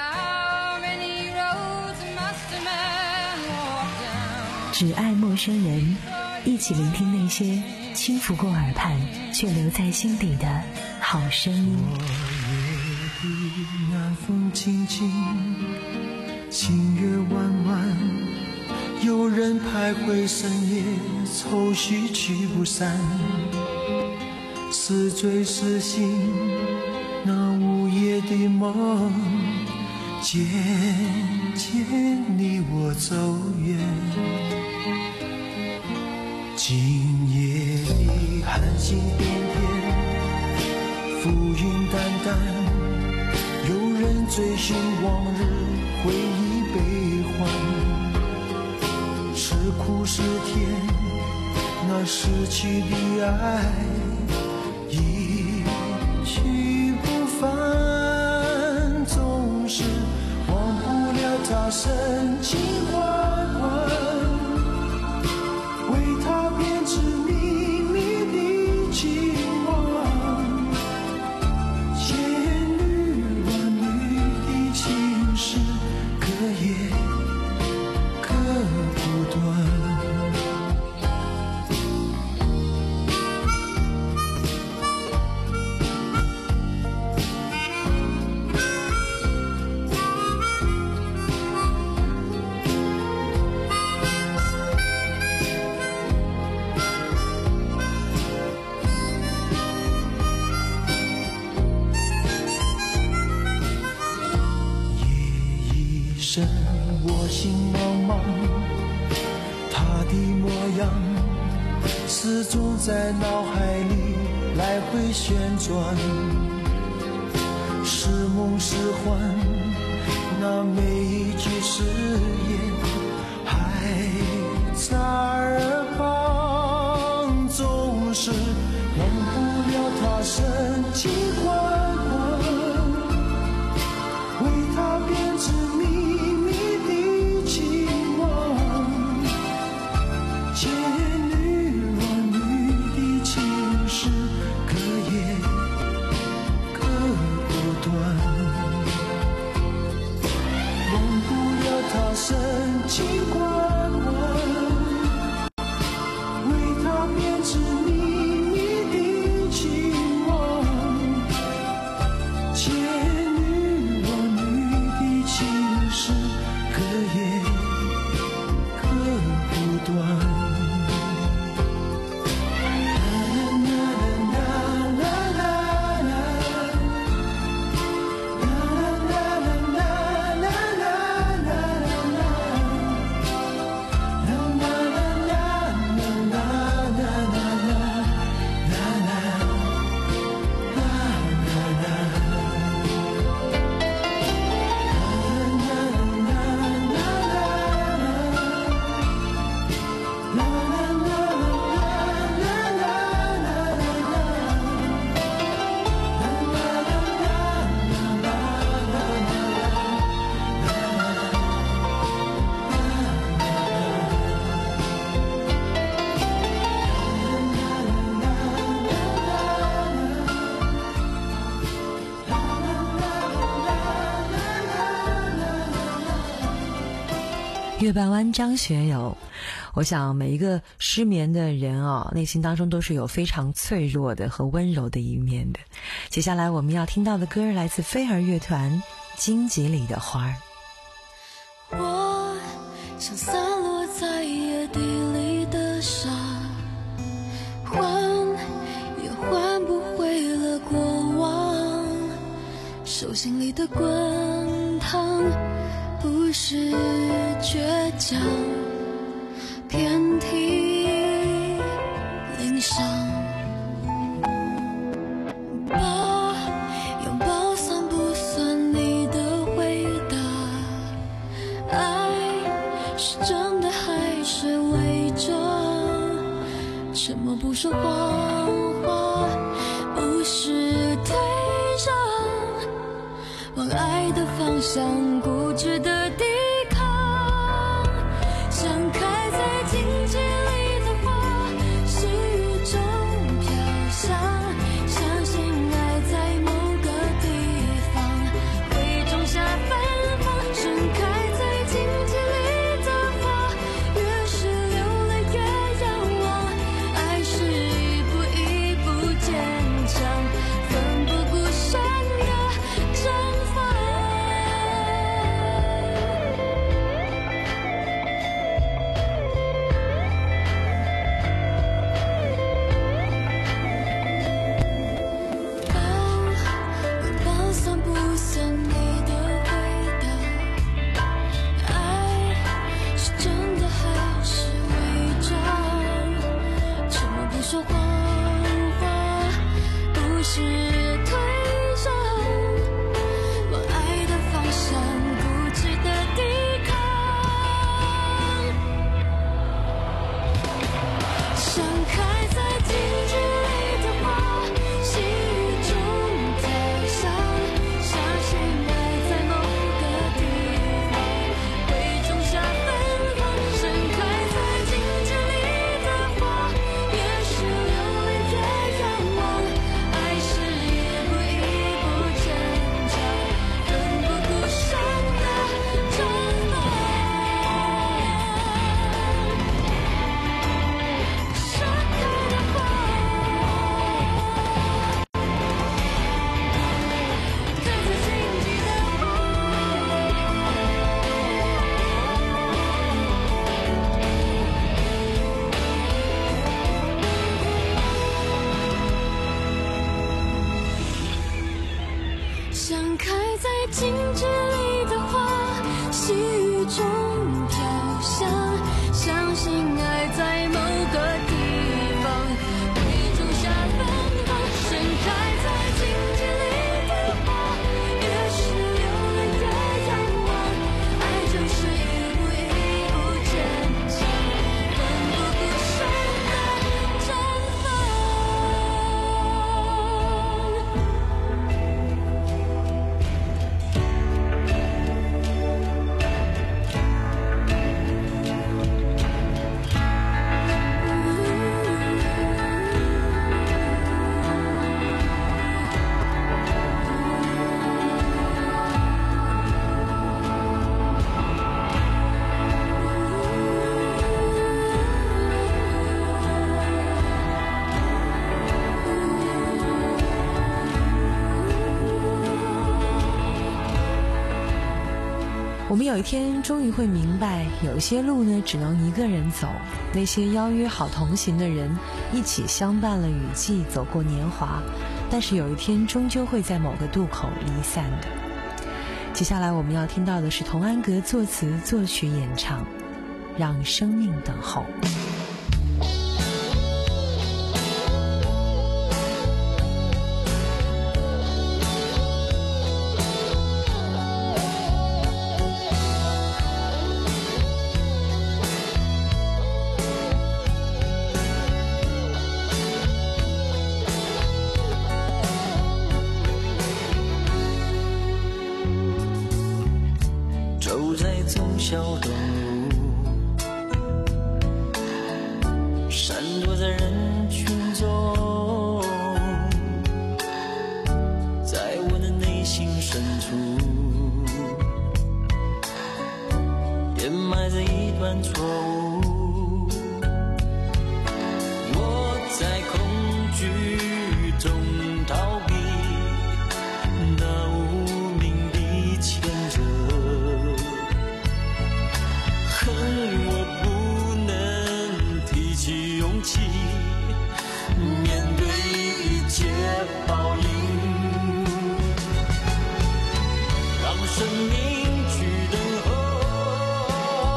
只爱陌生人，一起聆听那些轻拂过耳畔却留在心底的好声音。 昨夜的南风轻轻，清月弯弯，有人徘徊深夜，愁绪驱不散。是醉是醒，那午夜的梦，渐渐离我走远。今夜的寒星点点，浮云淡淡，有人追寻往日回忆悲欢。是苦是甜，那失去的爱一去不返，总是忘不了他深情款。 模样，始终在脑海里来回旋转，是梦是幻，那每一句誓言还在耳旁，总是忘不了他深情款款，为他编织秘密的情网，千缕万缕的情事隔夜隔不断，忘不了他深情款款，为他编织秘密的情网，千缕万缕的情事隔夜隔不断。 月半湾张学友，我想每一个失眠的人啊，内心当中都是有非常脆弱的和温柔的一面的。接下来我们要听到的歌来自飞儿乐团《荆棘里的花儿》。 我像散落在野地里的沙，换也换不回了过往，手心里的滚烫不是倔强，遍体鳞伤，把拥抱算不算你的回答？爱是真的还是伪装？沉默不说谎话，不是退让，往爱的方向固执的抵抗，像开在荆棘里的花，细雨中飘香，相信爱在某个地方会种下芬芳，盛开在荆棘里的花，越是流泪越仰望，爱是一步一步坚强，奋不顾身的绽放。像开在荆棘里的花，细雨中飘香。 相信爱在某个地方会种下芬芳，盛开在荆棘里的花，也是流泪的仰望。爱就是一步一步坚强，奋不顾身的绽放。 我们有一天终于会明白，有一些路呢只能一个人走，那些邀约好同行的人一起相伴了雨季，走过年华，但是有一天终究会在某个渡口离散的。接下来我们要听到的是童安格作词作曲演唱《让生命等候》。 走在忠孝东路，闪躲在人群中，在我的内心深处，掩埋着一段错误。我在恐惧中逃避那无名的牵扯，恨我不能提起勇气面对一切报应，让生命去等候，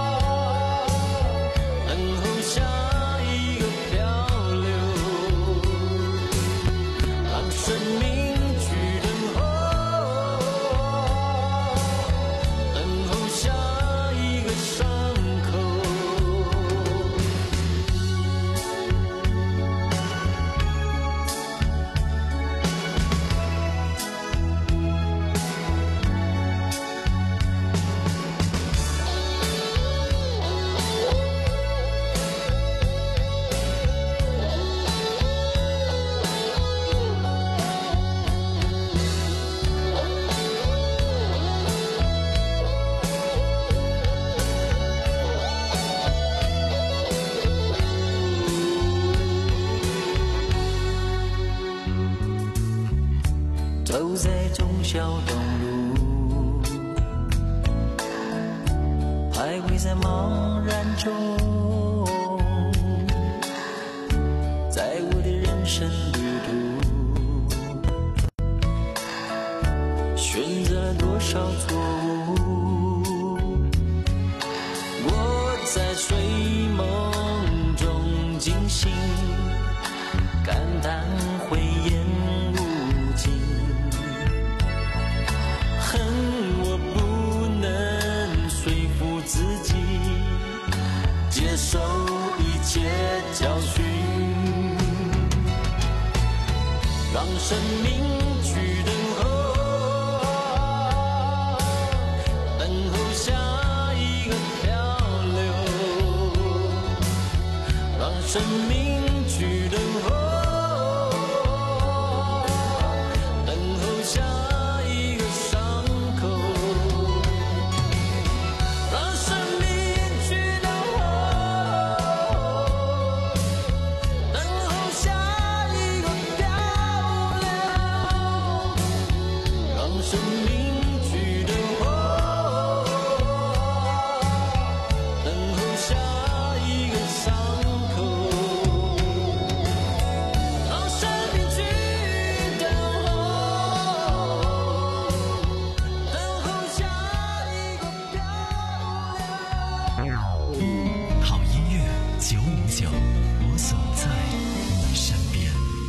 等候下一个漂流，让生命去等候，等候下一个伤口。走在忠孝东路，徘徊在茫然中，在我的人生旅途，选择了多少错误。我在睡梦中惊醒，感叹慧眼无尽，恨我不能说服自己接受一切教训，让生命去等候，等候下一个漂流，让生命去等候，等候下一个伤口，让生命去等候，等候下一个漂流，让生命去等候，等候下一个伤口。 我总在你身边。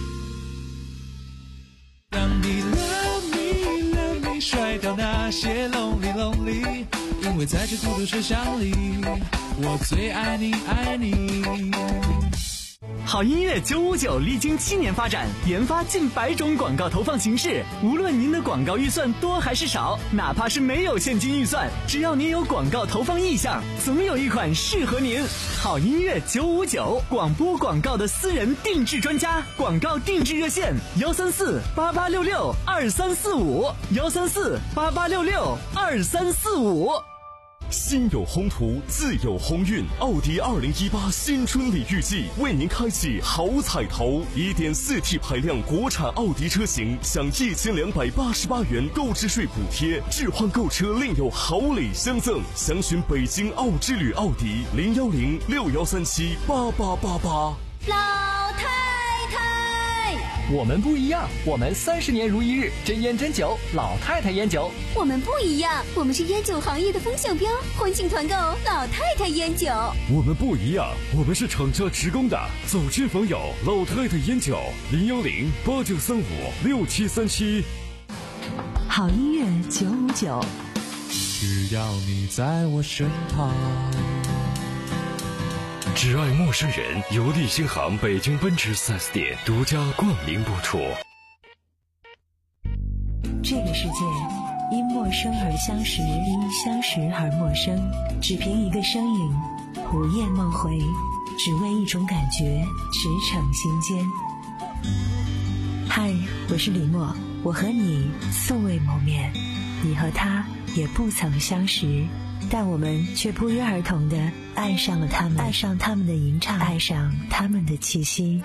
让你 love me love me 甩掉那些 lonely lonely， 因为在这孤独车厢里，我最爱你爱你。 好音乐九五九历经七年发展，研发近百种广告投放形式。无论您的广告预算多还是少，哪怕是没有现金预算，只要您有广告投放意向，总有一款适合您。好音乐九五九，广播广告的私人定制专家，广告定制热线：幺三四八八六六二三四五，幺三四八八六六二三四五。 心有宏图，自有鸿运。奥迪二零一八新春礼遇季为您开启好彩头， 一点四 T 排量国产奥迪车型享一千两百八十八元购置税补贴，置换购车另有好礼相赠。详询北京奥之旅奥迪零幺零六幺三七八八八八。 老太太， 我们不一样，我们三十年如一日，真烟真酒，老太太烟酒。 我们不一样，我们是烟酒行业的风向标，欢庆团购老太太烟酒。 我们不一样，我们是厂家职工的，走亲访友，老太太烟酒零幺零八九三五六七三七。 好音乐九五九， 只要你在我身旁。 只爱陌生人，由利星行北京奔驰 四 S 店独家冠名播出。 这个世界因陌生而相识，因相识而陌生，只凭一个身影，午夜梦回，只为一种感觉，驰骋心间。嗨，我是李默，我和你素未谋面，你和他也不曾相识，但我们却不约而同地爱上了他们，爱上他们的吟唱，爱上他们的气息。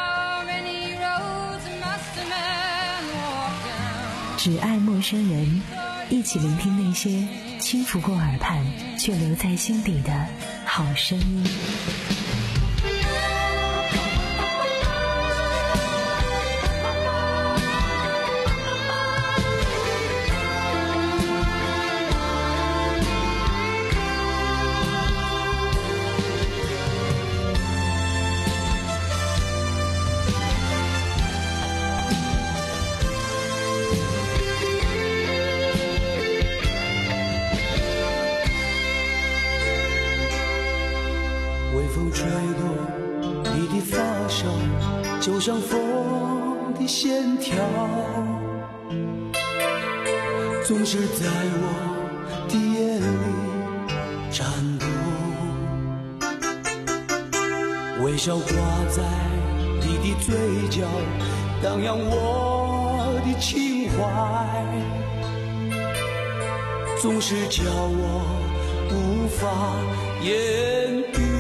只爱陌生人，一起聆听那些轻拂过耳畔却留在心底的好声音。 吹落你的发梢，就像风的线条，总是在我的眼里颤动，微笑挂在你的嘴角，荡漾我的情怀，总是叫我无法言语，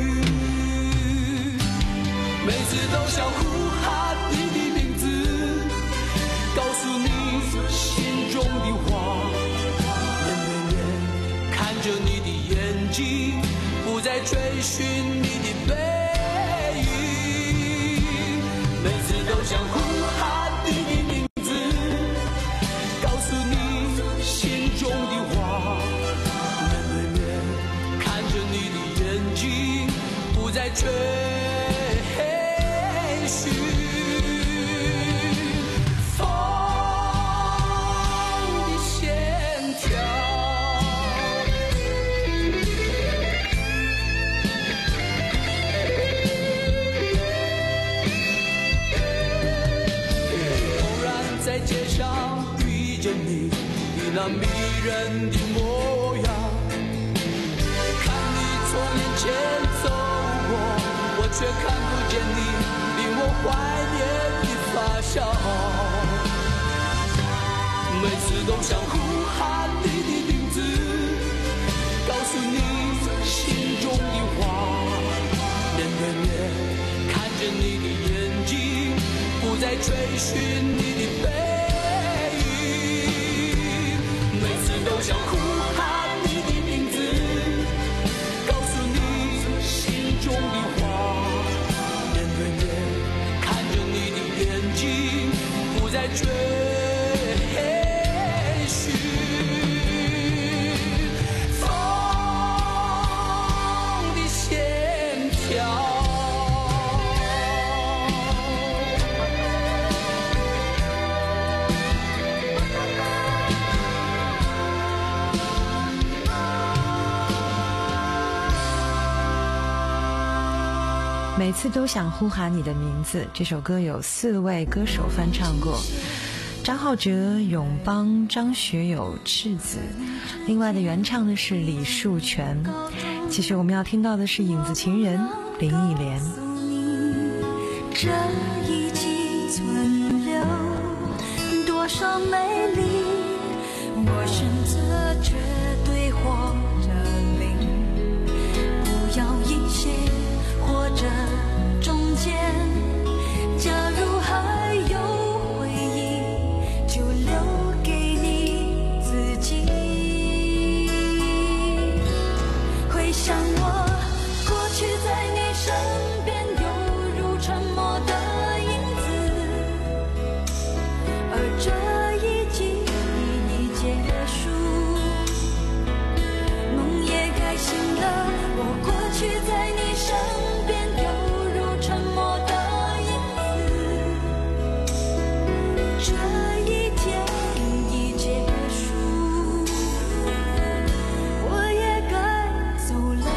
每次都想呼喊你的名字，告诉你心中的话，面对面看着你的眼睛，不再追寻你的背影，每次都想呼喊你的名字，告诉你心中的话，面对面看着你的眼睛，不再追那迷人的模样，看你从眼前走过，我却看不见你令我怀念的发梢，每次都想呼喊你的名字，告诉你心中的话，面对面看着你的眼睛，不再追寻你的背都想呼喊你的名字，告诉你心中的话，面对面看着你的眼睛，不再追寻风的线条。 每次都想呼喊你的名字。这首歌有四位歌手翻唱过，张浩哲、永邦、张学友、赤子，另外的原唱的是李树全。其实我们要听到的是影子情人林忆莲。 这一季存留多少美丽，我选择绝对或者零，不要一些或者中间，假如还有回忆就留给你自己。回想我过去在你身边犹如沉默的影子，而这一季已结束，梦也该醒了，我过去在你身边犹如沉默的影子，这一天已结束，我也该走了。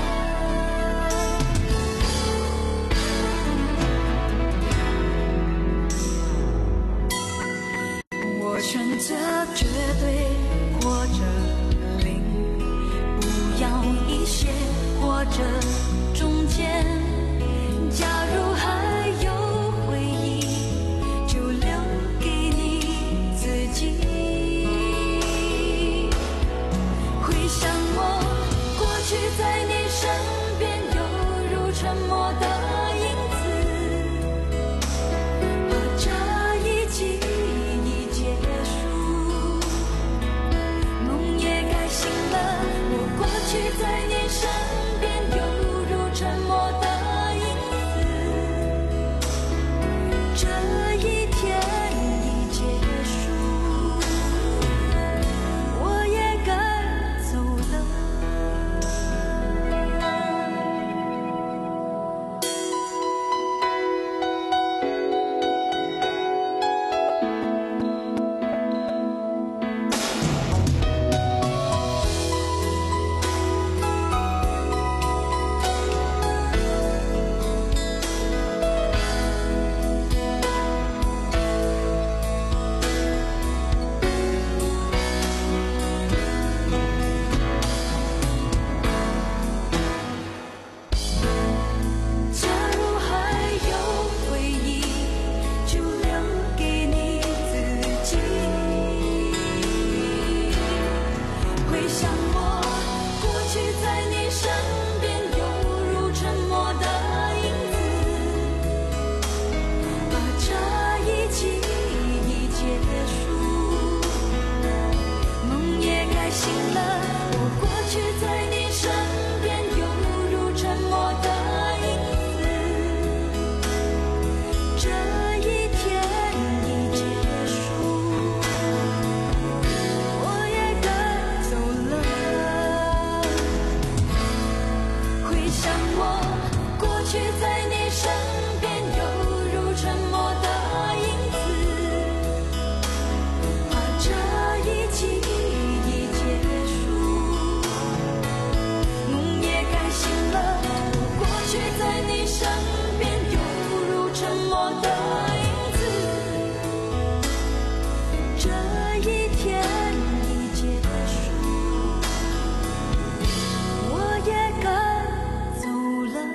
我选择绝对或者零，不要一些或者中间，假如还有回忆就留给你自己。回想我过去在你身边犹如沉默的影子，而这一季已结束，梦也该醒了，我过去在你身边犹如沉默的影子，这一天已结束，我也该走了。假如还有回忆就留给你自己。回想我过去在你身边犹如沉默的影子，而这一季已结束，梦也该醒了，我过去在你身边犹如沉默的影子，这一天已结束，我也该走了。回想我过去在你身边犹如沉默的影子，而这一季已结束，梦也该醒了，我过去在你身边犹如沉默的影子，这一天已结束，我也该走了。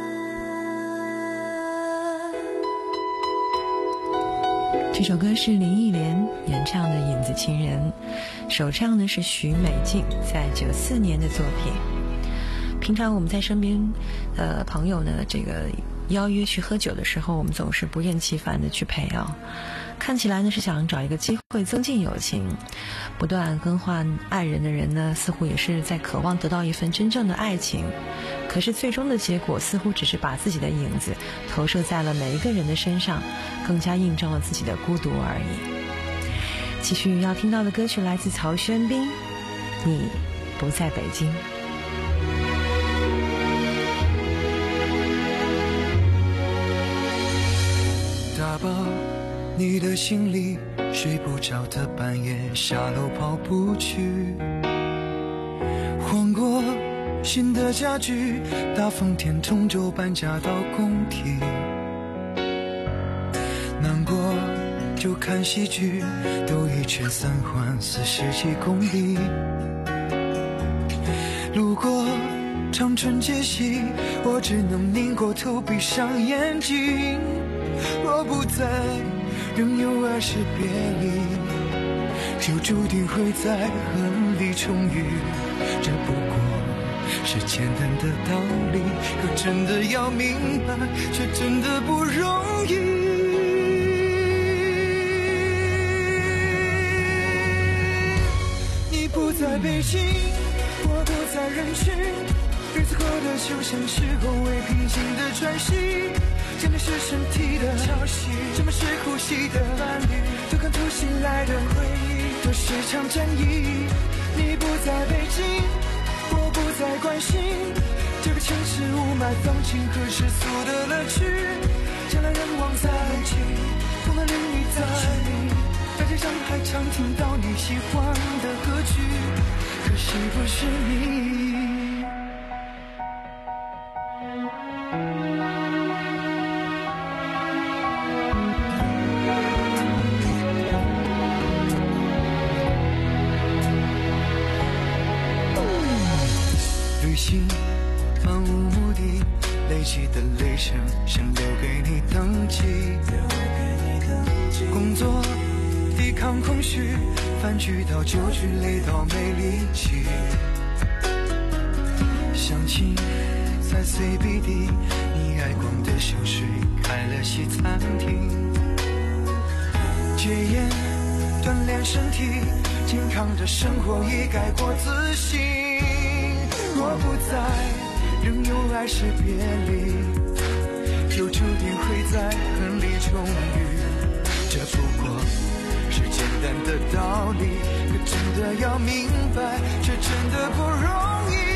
这首歌是林忆莲演唱的《影子情人》，首唱的是许美静，在九四年的作品。平常我们在身边呃朋友呢，这个邀约去喝酒的时候，我们总是不厌其烦的去陪啊。看起来呢是想找一个机会增进友情，不断更换爱人的人呢，似乎也是在渴望得到一份真正的爱情。可是最终的结果似乎只是把自己的影子投射在了每一个人的身上，更加印证了自己的孤独而已。继续要听到的歌曲来自曹轩宾，你不在北京。 打包你的行李，睡不着的半夜下楼跑步去，换过新的家具，大风天终究搬家到工体。难过就看戏剧，兜一圈三环四十几公里。路过长春街西，我只能拧过头闭上眼睛。若不在，仍有爱是别离，就注定会在恨里重遇。这不过是简单的道理，可真的要明白，却真的不容易。你不在北京，我不在人群，日子过得就像是后未平静的喘息。什么是身体的潮汐，什么是呼吸的伴侣，就看突袭来的回忆，都是场战役。你不在北京，我不再关心这个城市雾霾放晴和世俗的乐趣。人来人往在一起，风的淋雨在你，大街上还常听到你喜欢的歌曲，可惜不是你。旅行漫无目的，累积的累程想留给你登记。工作抵抗空虚，饭局到酒局累到没力气。相亲在 C B D， 你爱逛的秀水开了西餐厅。戒烟锻炼身体，健康的生活已改过自新。若不在，仍有爱是别离，就注定会在恨里重遇。这不过是简单的道理，可真的要明白，却真的不容易。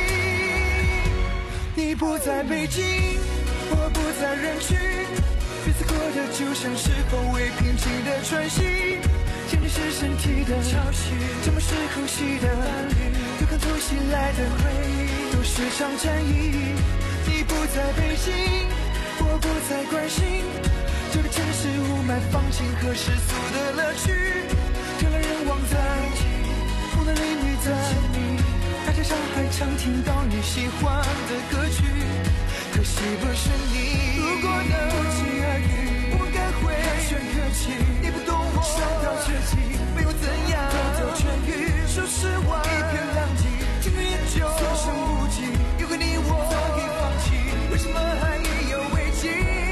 你不在北京，我不在人群，日子过得就像是后未平静的喘息。什么是身体的潮汐，什么是呼吸的伴侣，就看突袭来的回忆，都是场战役。你不在北京，我不再关心这个城市雾霾放晴和世俗的乐趣。人来人往在一起，风的淋雨在你，大街上还常听到你喜欢的歌曲，可惜不是你。如果能不期而遇，我该会寒暄客气，你不懂我伤到彻底，没有怎样都都痊愈。说实话，一片狼藉，情缘也就所剩无几。有个你我早已放弃，为什么还意犹未尽？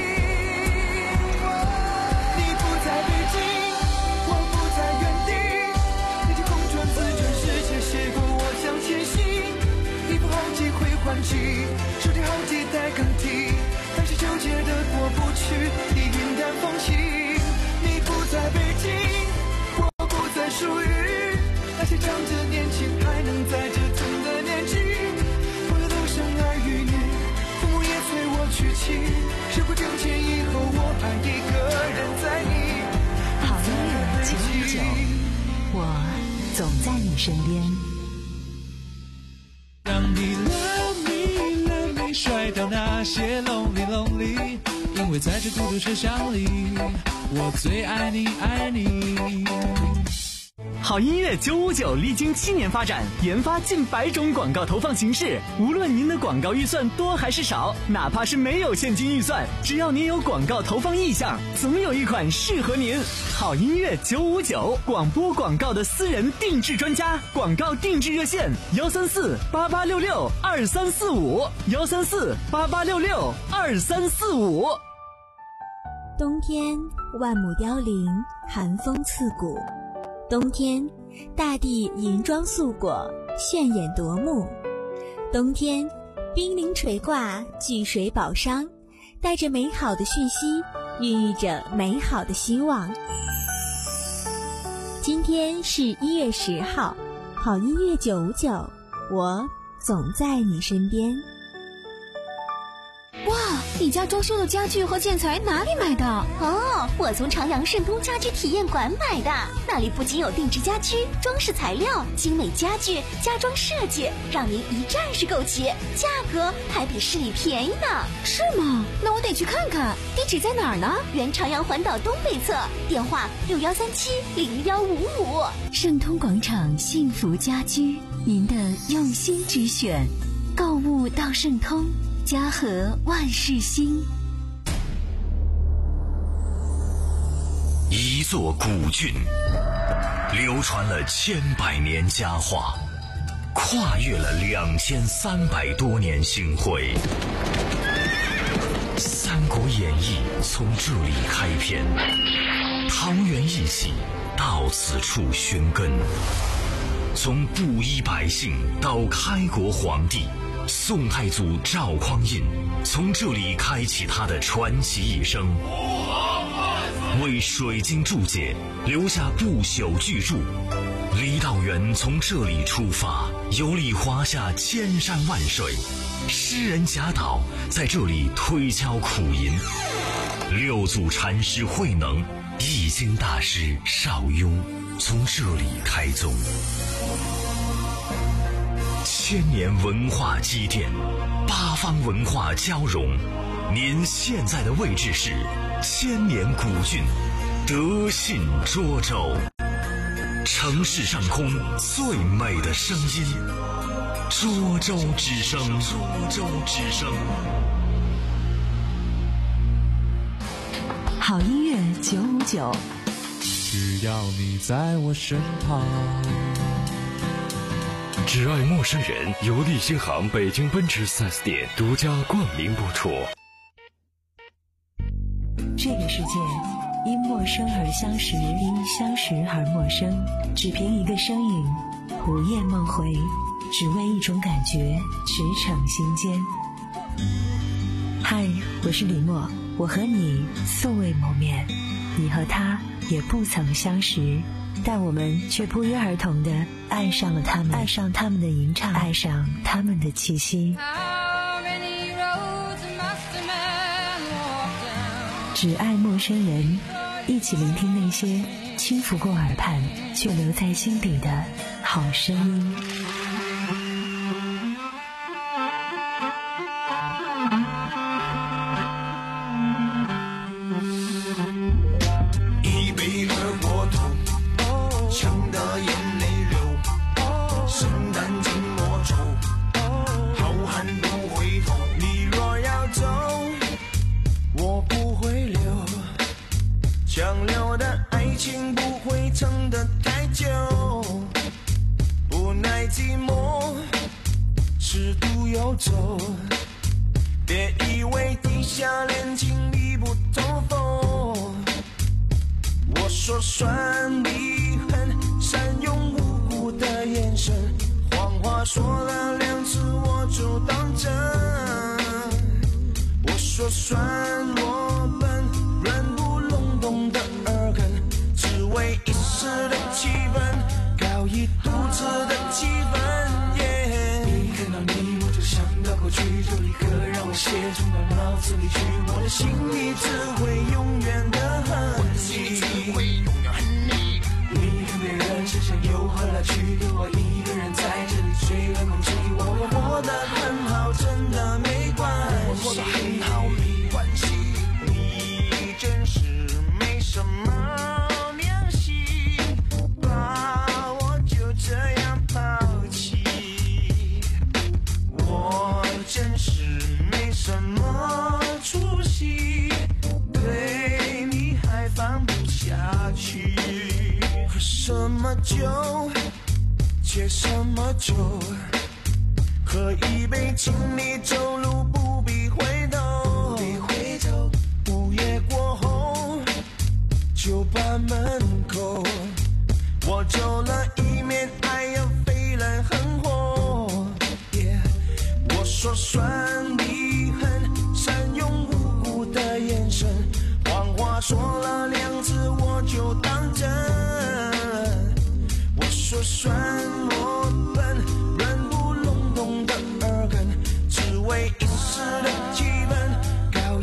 你不在北京，我不在原地，你就空转自转世界，写过我向前行。一副好几回还击，手提好几代更替，但是纠结的过不去，你云淡风轻。你不在北京，我不再属于那些长着年轻还能在折腾的年纪。朋友都生儿育女，父母也催我娶妻，时过境迁以后，我还一个人在你。 好音乐九五九，我总在你身边。 让你 love me love me 甩掉那些 lonely lonely， 因为在这孤独车厢里，我最爱你爱你。 好音乐九五九历经七年发展，研发近百种广告投放形式。无论您的广告预算多还是少，哪怕是没有现金预算，只要您有广告投放意向，总有一款适合您。好音乐九五九，广播广告的私人定制专家，广告定制热线：幺三四八八六六二三四五，幺三四八八六六二三四五。 冬天万木凋零，寒风刺骨。冬天，大地银装素裹，炫眼夺目。冬天，冰凌垂挂，聚水宝商，带着美好的讯息，孕育着美好的希望。今天是一月十号，好音乐九五九，我总在你身边。 哇， 你家装修的家具和建材哪里买的？ 哦，我从长阳盛通家居体验馆买的，那里不仅有定制家居、装饰材料、精美家具、家装设计，让您一站式购齐，价格还比市里便宜呢。 是吗？那我得去看看。地址在哪儿呢？ 原长阳环岛东北侧，电话六幺三七零幺五五。 盛通广场幸福家居，您的用心之选。购物到盛通，家和万事兴。 一座古郡，流传了千百年佳话，跨越了两千三百多年星辉。《三国演义》从这里开篇，桃园一起到此处寻根。从布衣百姓到开国皇帝，宋太祖赵匡胤从这里开启他的传奇一生，为水晶注解留下不朽巨著。李道元从这里出发，游历华夏千山万水，诗人贾岛在这里推敲苦吟，六祖禅师慧能、易经大师邵雍从这里开宗。千年文化积淀，八方文化交融。您现在的位置是千年古郡德信涿州，城市上空最美的声音，涿州之声。涿州之声。 好音乐九五九， 只要你在我身旁。 只爱陌生人由立新行北京奔驰 四 S 店独家冠名播出。 这个世界因陌生而相识，因相识而陌生，只凭一个身影，午夜梦回，只为一种感觉，驰骋心间。嗨，我是李默，我和你素未谋面，你和他也不曾相识，但我们却不约而同地爱上了他们，爱上他们的吟唱，爱上他们的气息。只爱陌生人，一起聆听那些轻拂过耳畔却留在心底的好声音。 一杯二锅头，呛得眼泪流，圣诞寂寞愁，好汉不回头。你若要走，我不会留，强留的爱情不会撑得太久，不耐寂寞，尺度游走，别以为地下恋情密不透风。我说算你狠，善用无辜的眼神，谎话说了两次我就当真。我说算我笨，软不隆咚的耳根，只为一时的气氛，搞一肚子的气氛。Yeah， 一看到你我就想到过去，就立刻让我写进到脑子里去，我的心里只会永远的恨你。你跟别人之间有何来去？给我一个人在这里吹冷空气，我会活得很好，真的没关系。我活得很好，没关系。你真是没什么良心，把我就这样抛弃。我真是没什么出息，对你还放不下去。喝什么酒，借什么酒，喝一杯，请你走路不必回头。午夜过后，酒吧门口，我走了一面，爱要飞来横祸。Yeah， 我说算你狠，善用无辜的眼神，谎话说了两次我就当真。我说算我笨，软不隆咚的耳根，只为一时的气氛，搞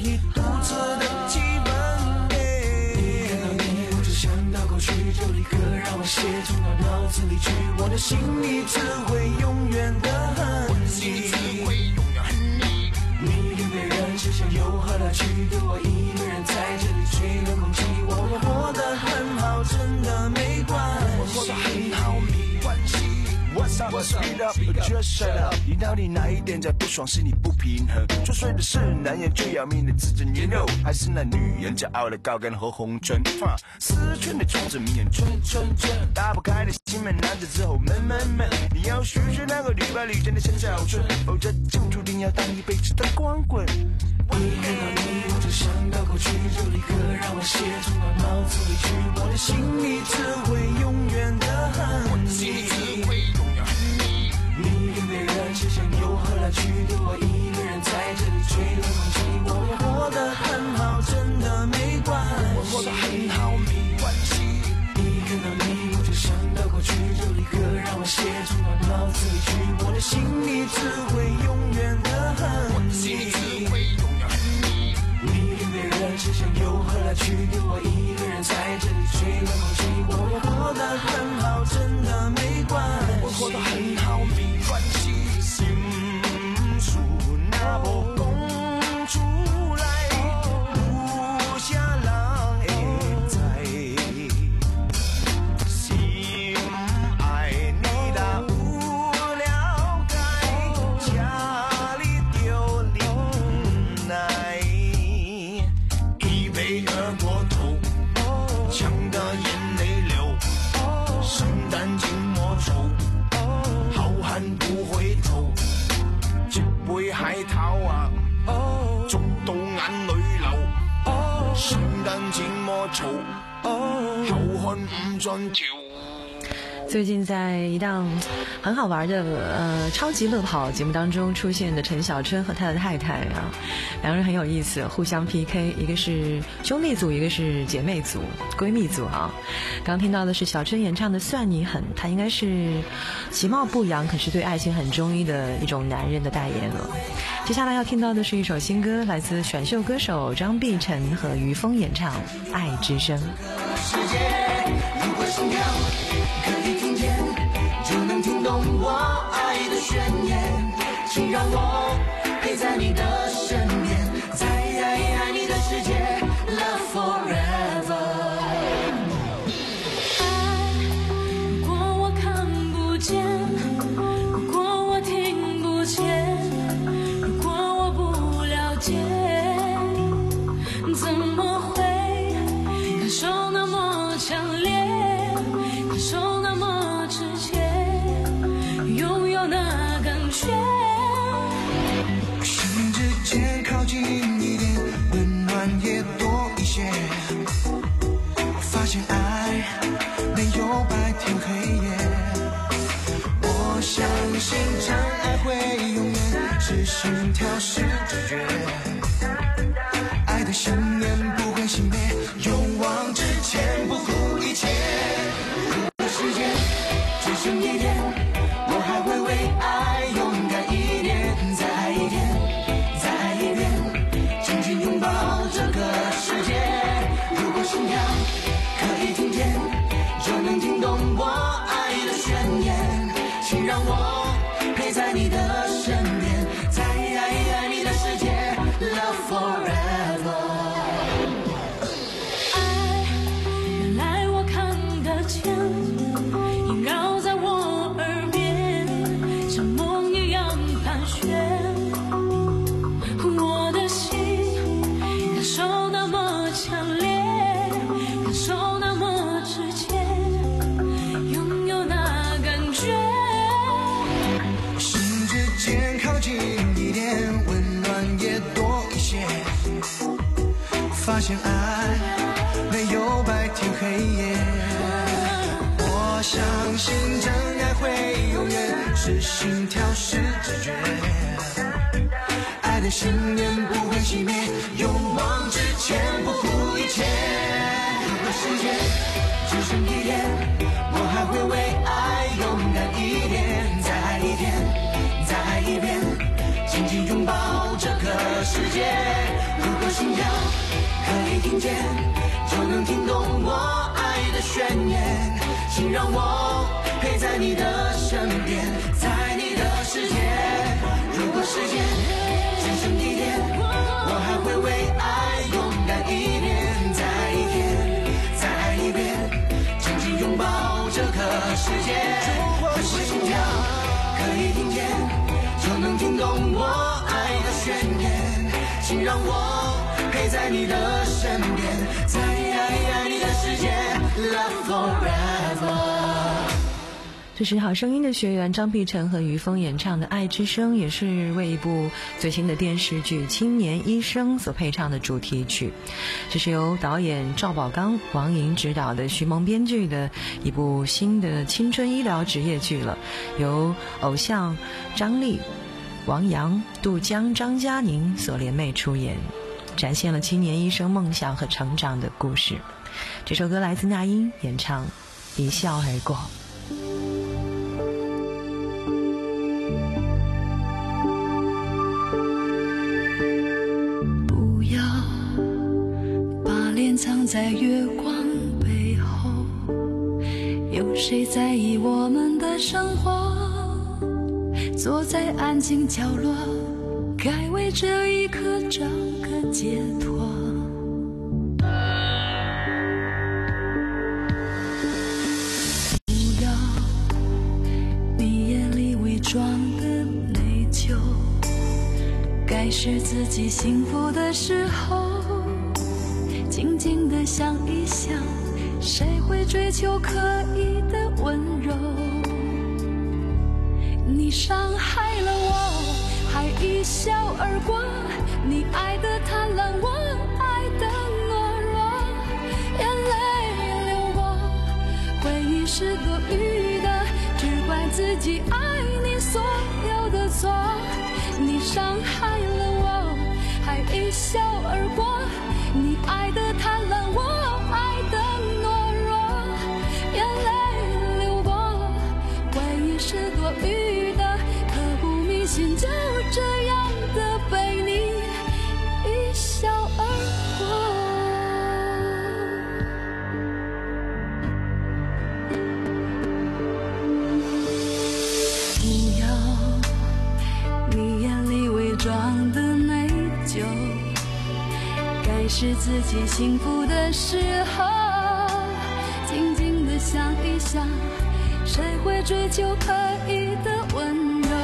写进到脑子里去，我的心里只会永远的恨你。你跟别人吃香又何来去，对我一个人在这里吹冷空气。我会活得很好，真的没关系，我活得很好没关系。What's up, speed up, just shut up。 你到底哪一点在不爽，是你不平衡？作祟的是男人就要命的自尊言肉，还是那女人骄傲的高跟和红唇？思春的种子明眼春春春，打不开的心门，男子之后闷闷闷。你要学学那个屡败屡战的陈小春，否则就注定要当一辈子的光棍。一看到你，我就想到过去，就立刻让我写进到脑子里去。我的心里只会永远的恨你。你跟别人吃香又何来去，对我一个人在这里吹冷空气。我会活得很好，真的没关系，我活得很好没关系。一看到你，我就想到过去，就立刻让我写进到脑子里去。我的心里只会永远的恨你。你跟别人吃香又何来去，对我一个人在这里吹冷空气。我会活得很好，真的没关系，我活得很好没关系。心事那无讲出来，有啥人会知？心爱你若有了解，请你就忍耐。一杯二锅头，呛得眼泪流，圣诞静默愁，好汉不回头。一杯海涛啊，足到眼淚流，聖誕靜默愁，好漢唔盡條。 最近在一档很好玩的呃超级乐跑节目当中出现的陈小春和他的太太啊，两个人很有意思，互相 P K， 一个是兄弟组，一个是姐妹组、闺蜜组啊。刚听到的是小春演唱的《算你狠》，他应该是其貌不扬，可是对爱情很忠一的一种男人的代言了。接下来要听到的是一首新歌，来自选秀歌手张碧晨和于峰演唱《爱之声》。 世界如果心跳可以听见，就能听懂我爱的宣言，请让我陪在你的身边，在爱爱你的世界 Love forever。 爱如果我看不见，如果我听不见，如果我不了解，怎么会感受那么强烈，感受那么直接，拥有那感觉。 心之间靠近一点，温暖也多一些。我发现爱没有白天黑夜，我相信真爱会永远是心跳是直觉，爱的信念不会熄灭，勇往直前不顾一切。如果时间只剩一天，我还会为爱勇敢一点，再爱一点，再爱一遍，紧紧拥抱这个世界。如果心跳可以听见，就能听懂我爱的宣言，请让我陪在你的身边，在爱爱你的世界 Love forever。 爱原来我看得见，萦绕在我耳边，像梦一样盘旋。我的心感受那么强烈，感受那么直接，拥有那感觉。 心之间靠近一点，温暖也多一些。发现爱没有白天黑夜，我相信真爱会永远是心跳是直觉，爱的信念不会熄灭，勇往直前不顾一切。如果世界只剩一天，我还会为爱勇敢一点，再爱一点，再爱一遍，紧紧拥抱这个世界。如果心跳可以听见，就能听懂我爱的宣言， 请让我陪在你的身边，在你的世界。如果时间渐成地点，我还会为爱勇敢一遍，再一遍，再爱一遍，紧紧拥抱这个世界。会会心跳，可以听见，就能听懂我爱的宣言。请让我陪在你的身边，在你的世界 Love Forever。 这是好声音的学员张碧晨和于峰演唱的《爱之声》，也是为一部最新的电视剧《青年医生》所配唱的主题曲。这是由导演赵宝刚、王莹执导的，徐萌编剧的一部新的青春医疗职业剧了，由偶像张丽、王阳、杜江、张嘉宁所联袂出演，展现了青年医生梦想和成长的故事。这首歌来自那英演唱《一笑而过》。 不要把脸藏在月光背后，有谁在意我们的生活？坐在安静角落，该为这一刻找个解脱。不要你眼里伪装的内疚，该是自己幸福的时候，静静地想一想，谁会追求可以的温柔？你伤害了我，还一笑而过，你爱的贪婪，我爱的懦弱，眼泪流过，回忆是多余的，只怪自己爱你所有的错。你伤害了我，还一笑而过，你爱的贪婪，我爱的懦弱，眼泪流过，回忆是多余的，刻骨铭心，就这样的被你一笑而过。不要你眼里伪装的内疚，该是自己幸福的时候，静静地想一想，谁会追求可以的温柔？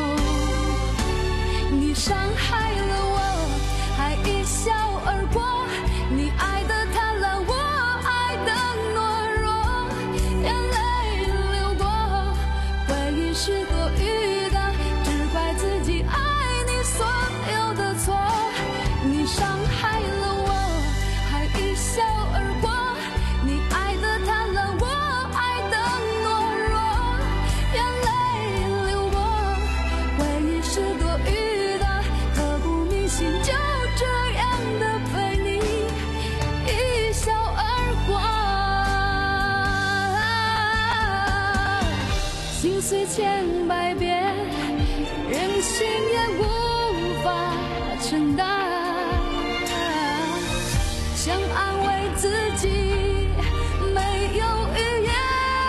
你伤害了我，还一笑而过，你爱的贪婪，我爱的懦弱，眼泪流过，回忆是多余的，只怪自己爱你所有的错。你伤害了我，还一笑而过，你爱的贪婪，我爱的懦弱，眼泪流过，回忆是多余的，刻骨铭心，就这样的被你一笑而过。心碎千百遍，任性也无法承担，想安慰自己没有语言。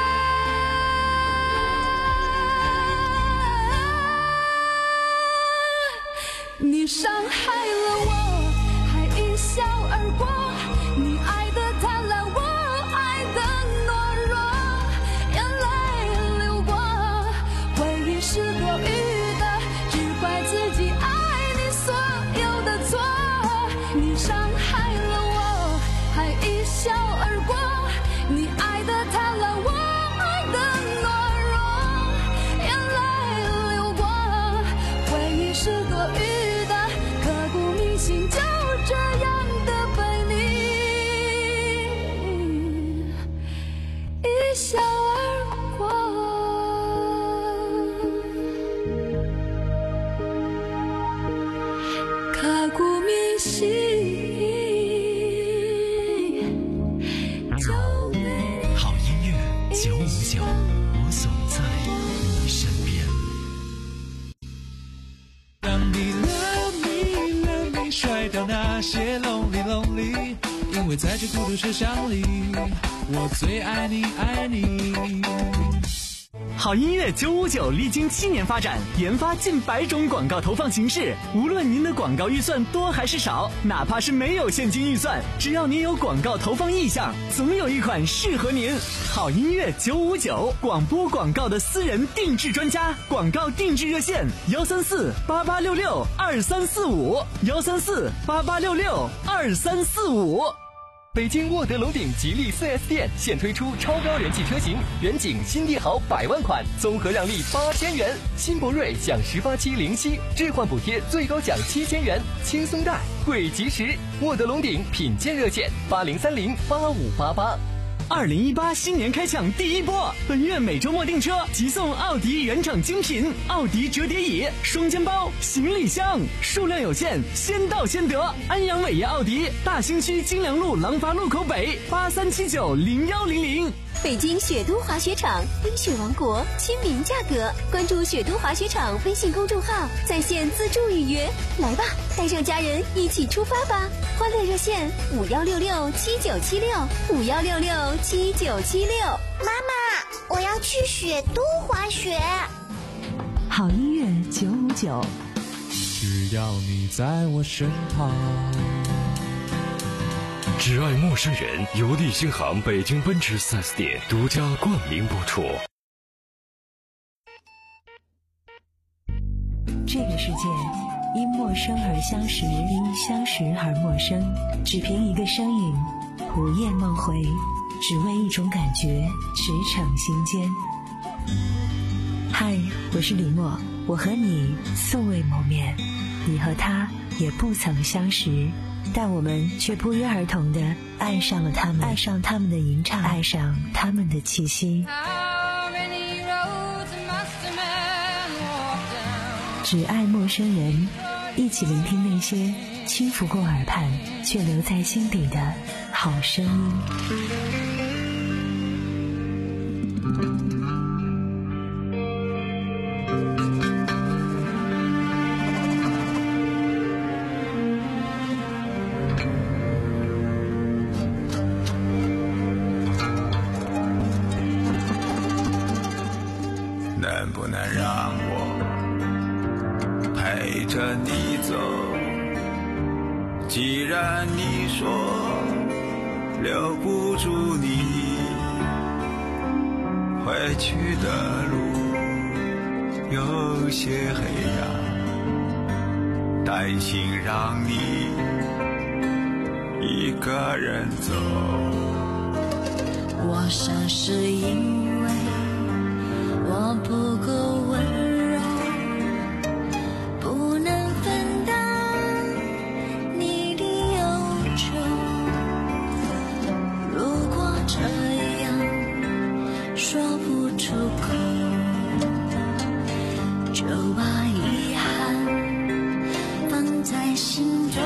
你伤害了我，还一笑而过，你爱的贪婪，我爱的懦弱，眼泪流过，回忆是多余的，只怪自己爱你所有的错。你伤害了我，还一笑而过，你爱的贪婪，我爱的懦弱，眼泪流过，回忆是多余的，刻骨铭心，就这样的被你一笑而过。刻骨铭心。 好音乐九五九，我总在你身边。 让你 love me love me，甩掉那些 lonely lonely， 因为在这孤独车厢里，我最爱你，爱你。 好音乐九五九历经七年发展，研发近百种广告投放形式。无论您的广告预算多还是少，哪怕是没有现金预算，只要您有广告投放意向，总有一款适合您。好音乐九五九，广播广告的私人定制专家，广告定制热线：幺三四八八六六二三四五，幺三四八八六六二三四五。 北京沃德龙鼎吉利 四 S 店现推出超高人气车型远景新帝豪百万款，综合让利八千元；新博瑞享十八期零息置换补贴，最高享七千元，轻松贷贵及时。沃德龙鼎品鉴热线：八零三零八五八八。 二零一八新年开抢第一波，本月每周末订车即送奥迪原厂精品奥迪折叠椅、双肩包、行李箱，数量有限，先到先得。安阳伟业奥迪大兴区金良路廊坊路口北八三七九零幺零零。 北京雪都滑雪场，冰雪王国，亲民价格。关注雪都滑雪场微信公众号，在线自助预约。来吧，带上家人一起出发吧！欢乐热线五幺六六七九七六五幺六六七九七六。 妈妈，我要去雪都滑雪。 好音乐九五九， 只要你在我身旁。 只爱陌生人，由利星行北京奔驰 四 S 店独家冠名播出。 这个世界因陌生而相识，因相识而陌生。只凭一个声音，午夜梦回，只为一种感觉，驰骋心间。嗨，我是李默，我和你素未谋面，你和他也不曾相识，但我们却不约而同地爱上了他们，爱上他们的吟唱，爱上他们的气息。只爱陌生人，一起聆听那些轻拂过耳畔却留在心底的好声音。 能不能让我陪着你走？既然你说留不住你，回去的路有些黑暗，担心让你一个人走。 我想是因为我不够温柔，不能分担你的忧愁。如果这样说不出口，就把遗憾放在心中。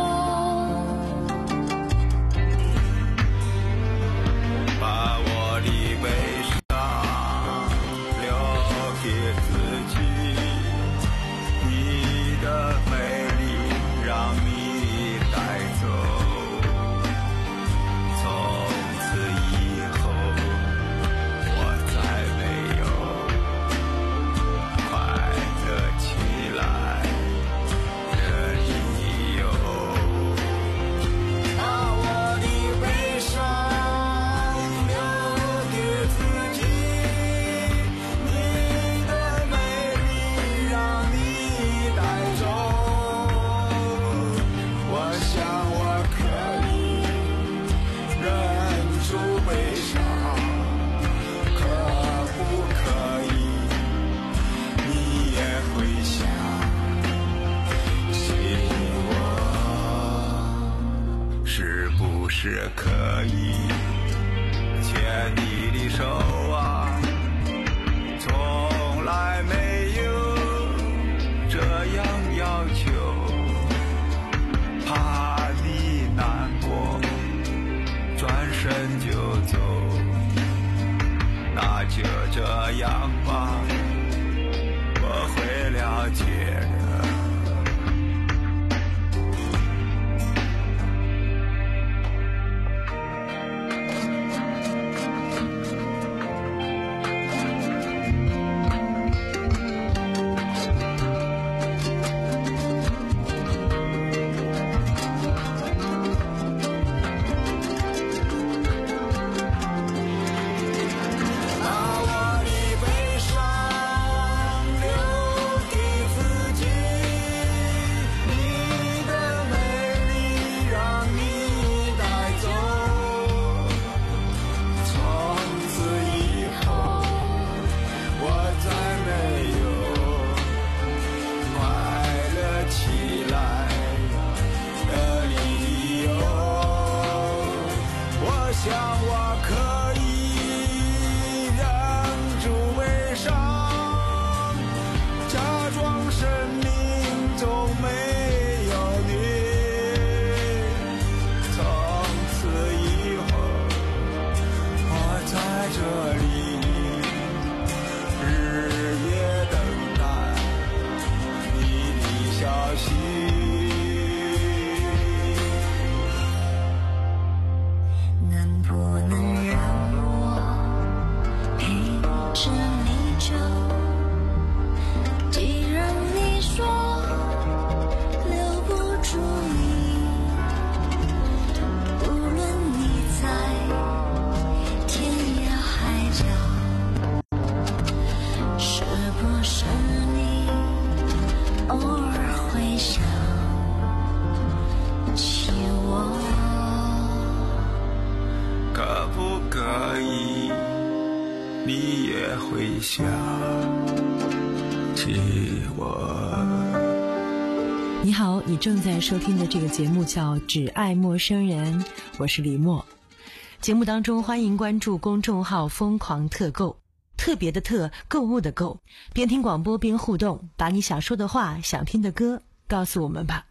把我的悲伤留给自己，你的美丽让你带走。从此以后，我再没有快乐起来的理由。把我的悲伤留给自己，你的美丽让你带走。我想我可以忍住悲伤，可不可以你也会想起我？是不是可以牵你的手啊？从来没有这样要求，怕你难过，转身就走。那就这样吧，我会了解的。 想我可以忍住悲伤，假装生命中没有你。从此以后，我在这里日夜等待你的消息。 能不能让我陪着你走？既然你说留不住你，无论你在天涯海角，是不是你偶尔会想起我？ 可不可以你也会想起我？ 你好，你正在收听的这个节目叫《只爱陌生人》，我是李默。节目当中欢迎关注公众号疯狂特购，特别的特，购物的购，边听广播边互动，把你想说的话、想听的歌告诉我们吧。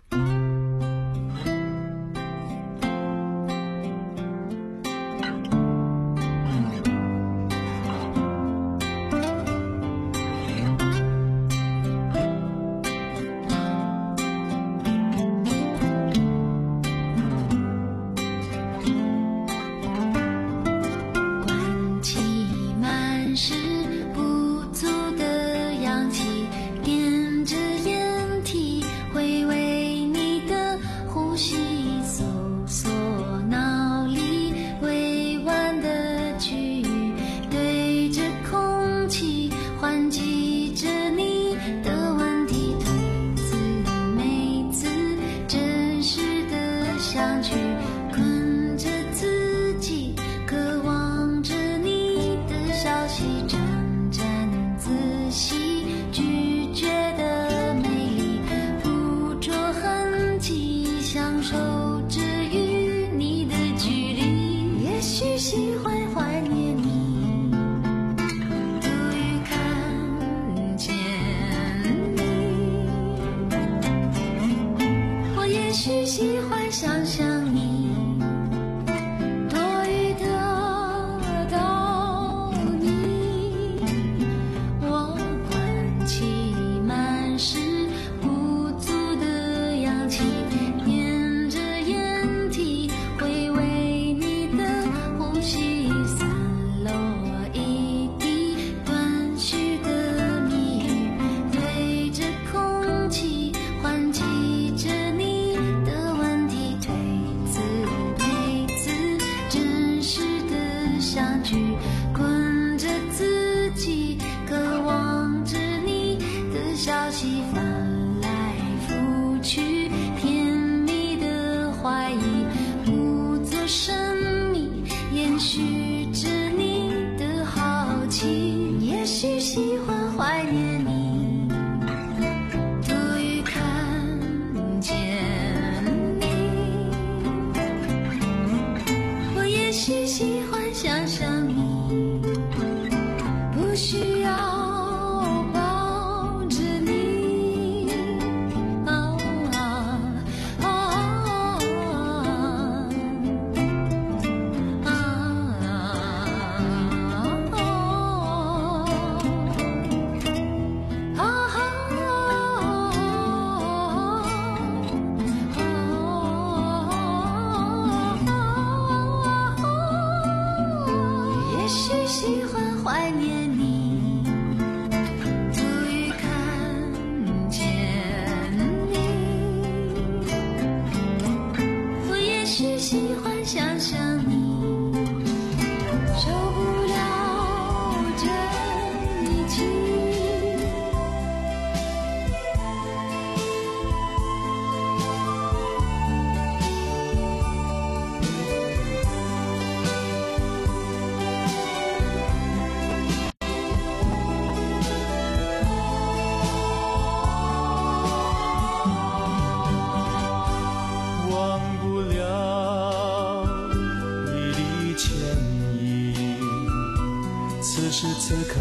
此时此刻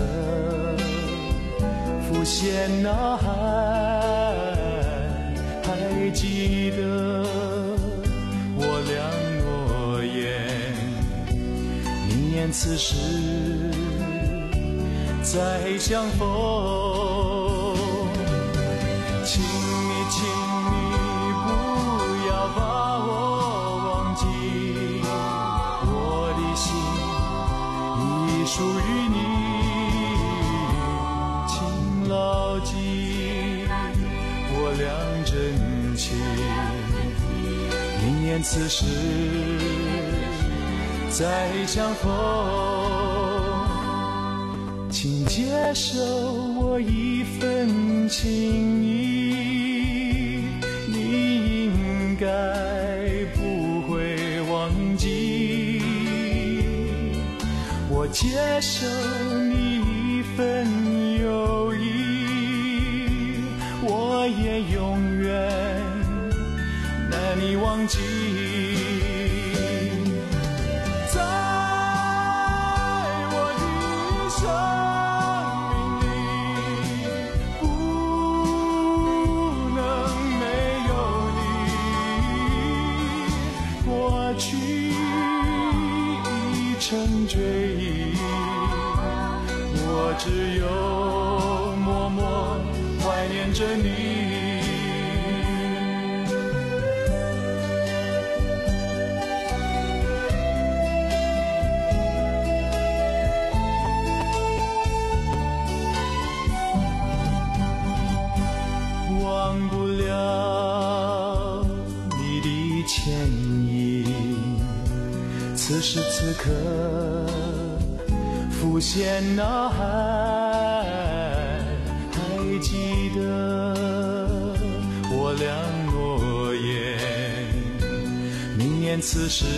浮现脑海，还记得我俩诺言，明年此时再相逢。请你请你不要把我忘记，我的心已属于你，请牢记我俩真情，明年此时再相逢。请接受我一份情意，你应该不会忘记。我接受你一份友谊，我也永远难以忘记。我只有默默怀念着你。忘不了你的倩影，此时此刻浮现脑海，还记得我俩诺言，明年此时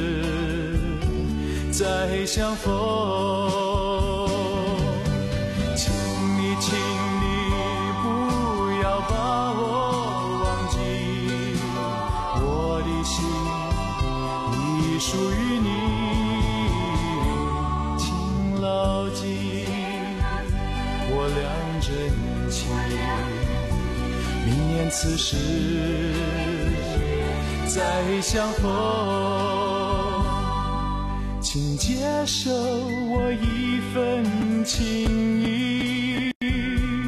再相逢。请你请你不要把我忘记，我的心已属于你，牢记我俩真情，明年此时再相逢。请接受我一份情意，